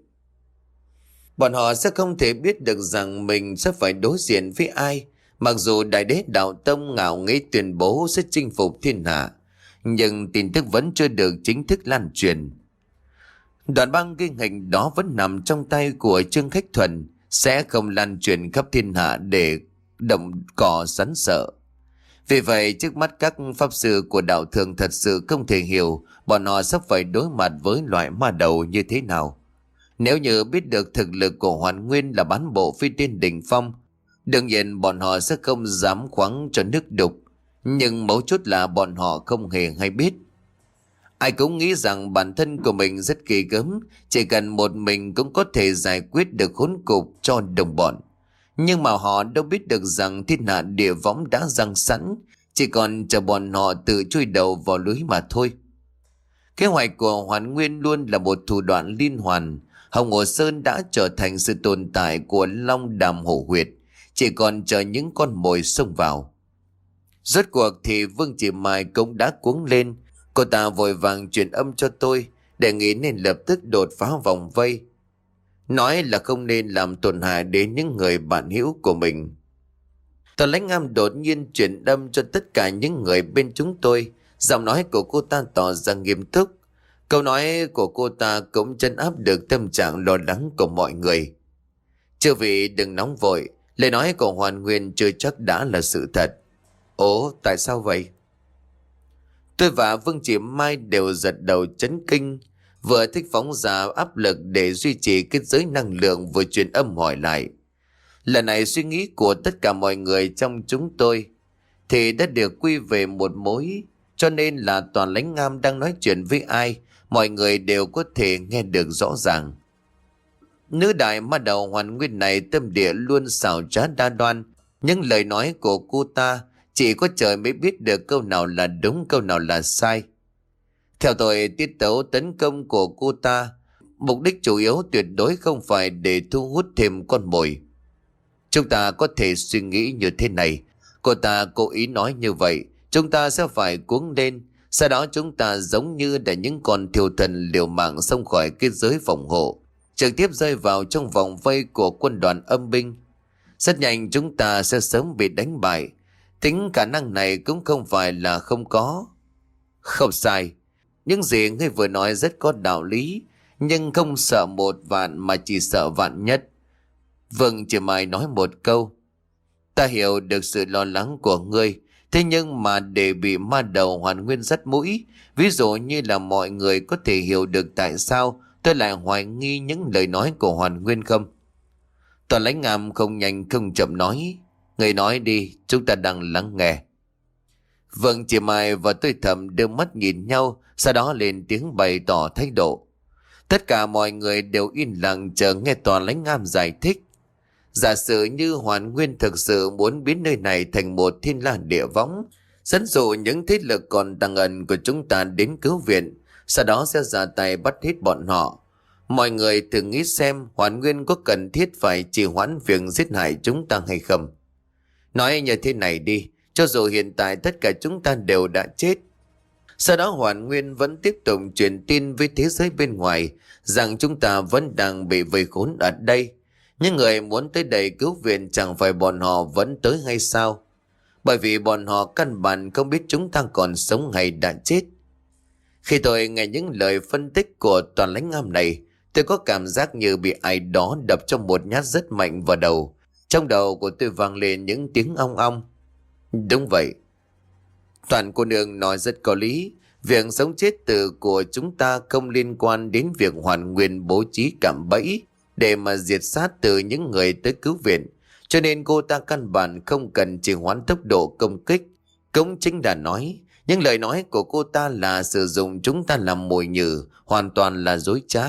Bọn họ sẽ không thể biết được rằng mình sẽ phải đối diện với ai. Mặc dù Đại Đế Đạo Tông ngạo nghễ tuyên bố sẽ chinh phục thiên hạ, nhưng tin tức vẫn chưa được chính thức lan truyền. Đoạn băng ghi hình đó vẫn nằm trong tay của Trương Khách Thuần, sẽ không lan truyền khắp thiên hạ để động cỏ sắn sợ. Vì vậy trước mắt các pháp sư của đạo thường thật sự không thể hiểu bọn họ sắp phải đối mặt với loại ma đầu như thế nào. Nếu như biết được thực lực của Hoàn Nguyên là bán bộ phi tiên đỉnh phong, đương nhiên bọn họ sẽ không dám khoáng cho nước đục. Nhưng mấu chốt là bọn họ không hề hay biết. Ai cũng nghĩ rằng bản thân của mình rất kỳ gớm, chỉ cần một mình cũng có thể giải quyết được khốn cục cho đồng bọn. Nhưng mà họ đâu biết được rằng thiên hạ địa võng đã giăng sẵn, chỉ còn chờ bọn họ tự chui đầu vào lưới mà thôi. Kế hoạch của Hoàn Nguyên luôn là một thủ đoạn liên hoàn. Hồng Ổ Sơn đã trở thành sự tồn tại của Long Đàm Hổ Huyệt, chỉ còn chờ những con mồi xông vào. Rốt cuộc thì Vương Chỉ Mai cũng đã cuống lên. Cô ta vội vàng truyền âm cho tôi, đề nghị nên lập tức đột phá vòng vây. Nói là không nên làm tổn hại đến những người bạn hữu của mình. Toàn Lãnh Am đột nhiên truyền âm cho tất cả những người bên chúng tôi. Giọng nói của cô ta tỏ ra nghiêm túc. Câu nói của cô ta cũng trấn áp được tâm trạng lo lắng của mọi người. Chư vị đừng nóng vội, lời nói của Hoàn Nguyên chưa chắc đã là sự thật. Ồ, tại sao vậy? Tôi và Vương Chỉ Mai đều giật đầu chấn kinh. Vừa thích phóng ra áp lực để duy trì kết giới năng lượng, vừa truyền âm hỏi lại. Lần này suy nghĩ của tất cả mọi người trong chúng tôi thì đã được quy về một mối, cho nên là Toàn Lãnh Am đang nói chuyện với ai, mọi người đều có thể nghe được rõ ràng. Nữ đại ma đầu Hoàn Nguyên này tâm địa luôn xảo trá đa đoan, nhưng lời nói của cô ta chỉ có trời mới biết được câu nào là đúng, câu nào là sai. Theo tôi, tiết tấu tấn công của cô ta, mục đích chủ yếu tuyệt đối không phải để thu hút thêm con mồi. Chúng ta có thể suy nghĩ như thế này, cô ta cố ý nói như vậy, chúng ta sẽ phải cuống lên, sau đó chúng ta giống như để những con thiêu thần liều mạng xông khỏi kết giới phòng hộ, trực tiếp rơi vào trong vòng vây của quân đoàn âm binh. Rất nhanh chúng ta sẽ sớm bị đánh bại. Tính khả năng này cũng không phải là không có. Không sai, những gì ngươi vừa nói rất có đạo lý, nhưng không sợ một vạn mà chỉ sợ vạn nhất. Vâng, chỉ mày nói một câu. Ta hiểu được sự lo lắng của ngươi, thế nhưng mà để bị ma đầu Hoàn Nguyên dắt mũi, ví dụ như là mọi người có thể hiểu được tại sao tôi lại hoài nghi những lời nói của Hoàn Nguyên không? Toàn Lãnh Am không nhanh không chậm nói. Người nói đi, chúng ta đang lắng nghe. Vâng, chị Mai và tôi Thầm đưa mắt nhìn nhau, sau đó lên tiếng bày tỏ thái độ. Tất cả mọi người đều yên lặng chờ nghe Toàn Lãnh Am giải thích. Giả sử như Hoàn Nguyên thực sự muốn biến nơi này thành một thiên la địa võng, dẫn dụ những thế lực còn đang ẩn của chúng ta đến cứu viện, sau đó sẽ ra tay bắt hết bọn họ. Mọi người thử nghĩ xem Hoàn Nguyên có cần thiết phải trì hoãn việc giết hại chúng ta hay không? Nói như thế này đi, cho dù hiện tại tất cả chúng ta đều đã chết. Sau đó Hoàn Nguyên vẫn tiếp tục truyền tin với thế giới bên ngoài rằng chúng ta vẫn đang bị vây khốn ở đây. Những người muốn tới đây cứu viện chẳng phải bọn họ vẫn tới hay sao? Bởi vì bọn họ căn bản không biết chúng ta còn sống hay đã chết. Khi tôi nghe những lời phân tích của Toàn Lãnh Am này, tôi có cảm giác như bị ai đó đập trong một nhát rất mạnh vào đầu. Trong đầu của tôi vang lên những tiếng ong ong. Đúng vậy. Toàn cô nương nói rất có lý. Việc sống chết tử của chúng ta không liên quan đến việc Hoàn Nguyên bố trí cạm bẫy để mà diệt sát từ những người tới cứu viện. Cho nên cô ta căn bản không cần trì hoãn tốc độ công kích. Cũng chính đã nói, những lời nói của cô ta là sử dụng chúng ta làm mồi nhử, hoàn toàn là dối trá.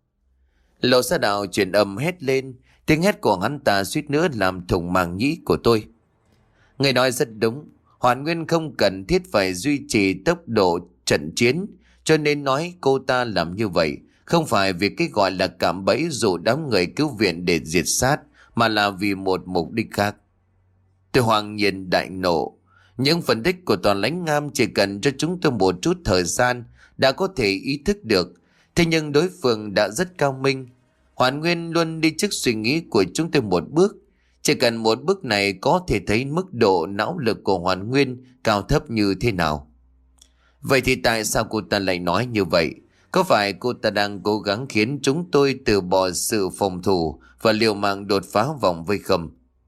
Lộ Sa Đạo truyền âm hét lên, tiếng hét của hắn ta suýt nữa làm thủng màng nhĩ của tôi. Người nói rất đúng, Hoàn Nguyên không cần thiết phải duy trì tốc độ trận chiến, cho nên nói cô ta làm như vậy không phải vì cái gọi là cạm bẫy dụ đám người cứu viện để diệt sát, mà là vì một mục đích khác. Tôi hoàng nhiên đại nộ. Những phân tích của Toàn Lãnh Am chỉ cần cho chúng tôi một chút thời gian đã có thể ý thức được. Thế nhưng đối phương đã rất cao minh. Hoàn Nguyên luôn đi trước suy nghĩ của chúng tôi một bước. Chỉ cần một bước này có thể thấy mức độ não lực của Hoàn Nguyên cao thấp như thế nào. Vậy thì tại sao cô ta lại nói như vậy? Có phải cô ta đang cố gắng khiến chúng tôi từ bỏ sự phòng thủ và liều mạng đột phá vòng vây không?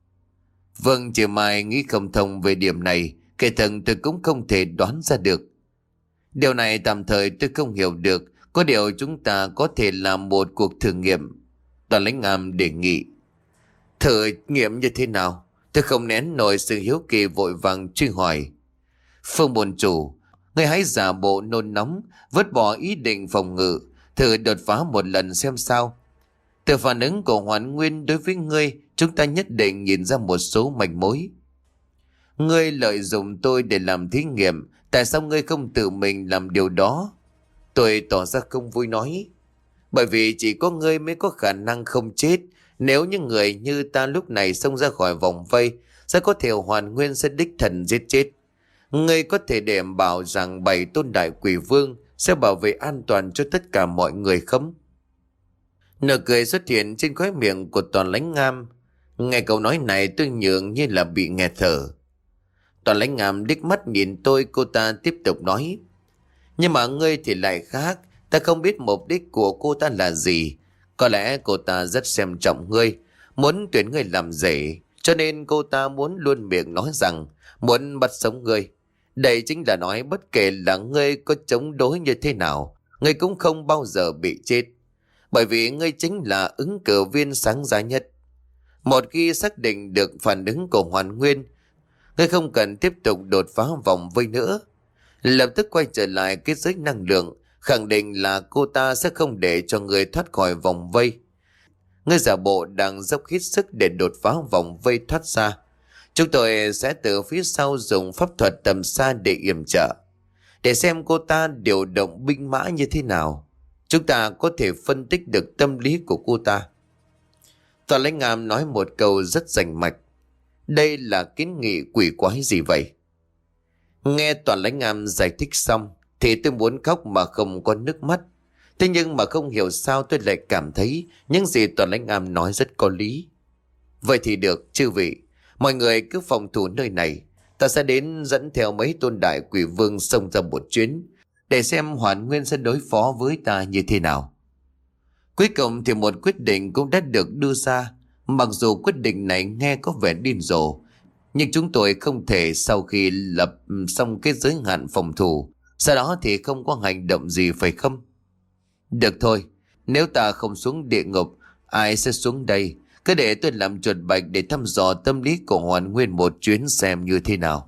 Vâng, chị Mai nghĩ không thông về điểm này, kể thần tôi cũng không thể đoán ra được. Điều này tạm thời tôi không hiểu được, có điều chúng ta có thể làm một cuộc thử nghiệm. Toàn Lãnh Am đề nghị. Thử nghiệm như thế nào? Tôi không nén nổi sự hiếu kỳ vội vàng truy hỏi. Phương bồn chủ, người hãy giả bộ nôn nóng, vứt bỏ ý định phòng ngự, thử đột phá một lần xem sao. Từ phản ứng của Hoàn Nguyên đối với ngươi, chúng ta nhất định nhìn ra một số manh mối. Ngươi lợi dụng tôi để làm thí nghiệm, tại sao ngươi không tự mình làm điều đó? Tôi tỏ ra không vui nói. Bởi vì chỉ có ngươi mới có khả năng không chết. Nếu những người như ta lúc này xông ra khỏi vòng vây, sẽ có thể Hoàn Nguyên sẽ đích thần giết chết. Ngươi có thể để bảo rằng bảy tôn đại quỷ vương sẽ bảo vệ an toàn cho tất cả mọi người không? Nụ cười xuất hiện trên khóe miệng của Toàn Lãnh Ngam. Nghe câu nói này tôi nhường như là bị nghẹt thở. Toàn Lãnh Ngam đích mắt nhìn tôi, cô ta tiếp tục nói. Nhưng mà ngươi thì lại khác, ta không biết mục đích của cô ta là gì. Có lẽ cô ta rất xem trọng ngươi, muốn tuyển ngươi làm rể, cho nên cô ta muốn luôn miệng nói rằng muốn bắt sống ngươi. Đây chính là nói bất kể là ngươi có chống đối như thế nào, ngươi cũng không bao giờ bị chết. Bởi vì ngươi chính là ứng cử viên sáng giá nhất. Một khi xác định được phản ứng của Hoàn Nguyên, ngươi không cần tiếp tục đột phá vòng vây nữa. Lập tức quay trở lại kết giới năng lượng, khẳng định là cô ta sẽ không để cho ngươi thoát khỏi vòng vây. Ngươi giả bộ đang dốc hết sức để đột phá vòng vây thoát ra. Chúng tôi sẽ từ phía sau dùng pháp thuật tầm xa để yểm trợ, để xem cô ta điều động binh mã như thế nào. Chúng ta có thể phân tích được tâm lý của cô ta. Toàn Lãnh Ngam nói một câu rất rành mạch. Đây là kiến nghị quỷ quái gì vậy? Nghe Toàn Lãnh Ngam giải thích xong thì tôi muốn khóc mà không có nước mắt. Thế nhưng mà không hiểu sao tôi lại cảm thấy những gì Toàn Lãnh Ngam nói rất có lý. Vậy thì được, chư vị, mọi người cứ phòng thủ nơi này. Ta sẽ đến dẫn theo mấy tôn đại quỷ vương xông ra một chuyến, để xem Hoàn Nguyên sẽ đối phó với ta như thế nào. Cuối cùng thì một quyết định cũng đã được đưa ra. Mặc dù quyết định này nghe có vẻ điên rồ, nhưng chúng tôi không thể sau khi lập xong cái giới hạn phòng thủ, sau đó thì không có hành động gì phải không? Được thôi, nếu ta không xuống địa ngục, ai sẽ xuống đây? Cứ để tôi làm chuột bạch để thăm dò tâm lý của Hoàn Nguyên một chuyến xem như thế nào.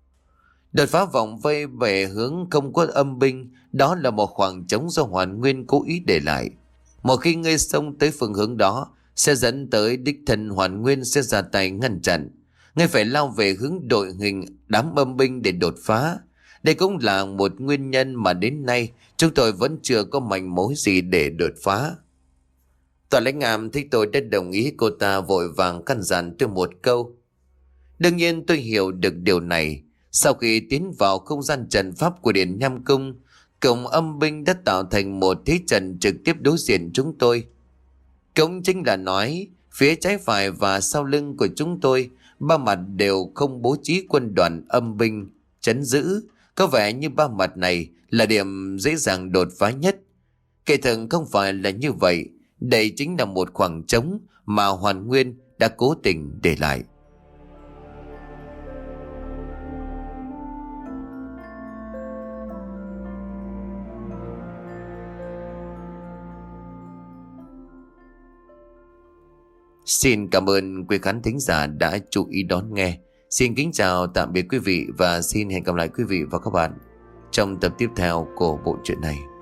Đột phá vòng vây về hướng không có âm binh, đó là một khoảng trống do Hoàn Nguyên cố ý để lại. Một khi ngươi xông tới phương hướng đó, sẽ dẫn tới đích thân Hoàn Nguyên sẽ ra tay ngăn chặn. Ngươi phải lao về hướng đội hình đám âm binh để đột phá. Đây cũng là một nguyên nhân mà đến nay chúng tôi vẫn chưa có manh mối gì để đột phá. Toàn Lãnh Ngam thấy tôi đã đồng ý, cô ta vội vàng căn dặn tôi một câu. Đương nhiên tôi hiểu được điều này. Sau khi tiến vào không gian trận pháp của Điện Nham Cung, cổng âm binh đã tạo thành một thế trận trực tiếp đối diện chúng tôi. Cũng chính là nói, phía trái phải và sau lưng của chúng tôi, ba mặt đều không bố trí quân đoàn âm binh trấn giữ. Có vẻ như ba mặt này là điểm dễ dàng đột phá nhất. Kể thực không phải là như vậy. Đây chính là một khoảng trống mà Hoàn Nguyên đã cố tình để lại. Xin cảm ơn quý khán thính giả đã chú ý đón nghe. Xin kính chào tạm biệt quý vị và xin hẹn gặp lại quý vị và các bạn trong tập tiếp theo của bộ truyện này.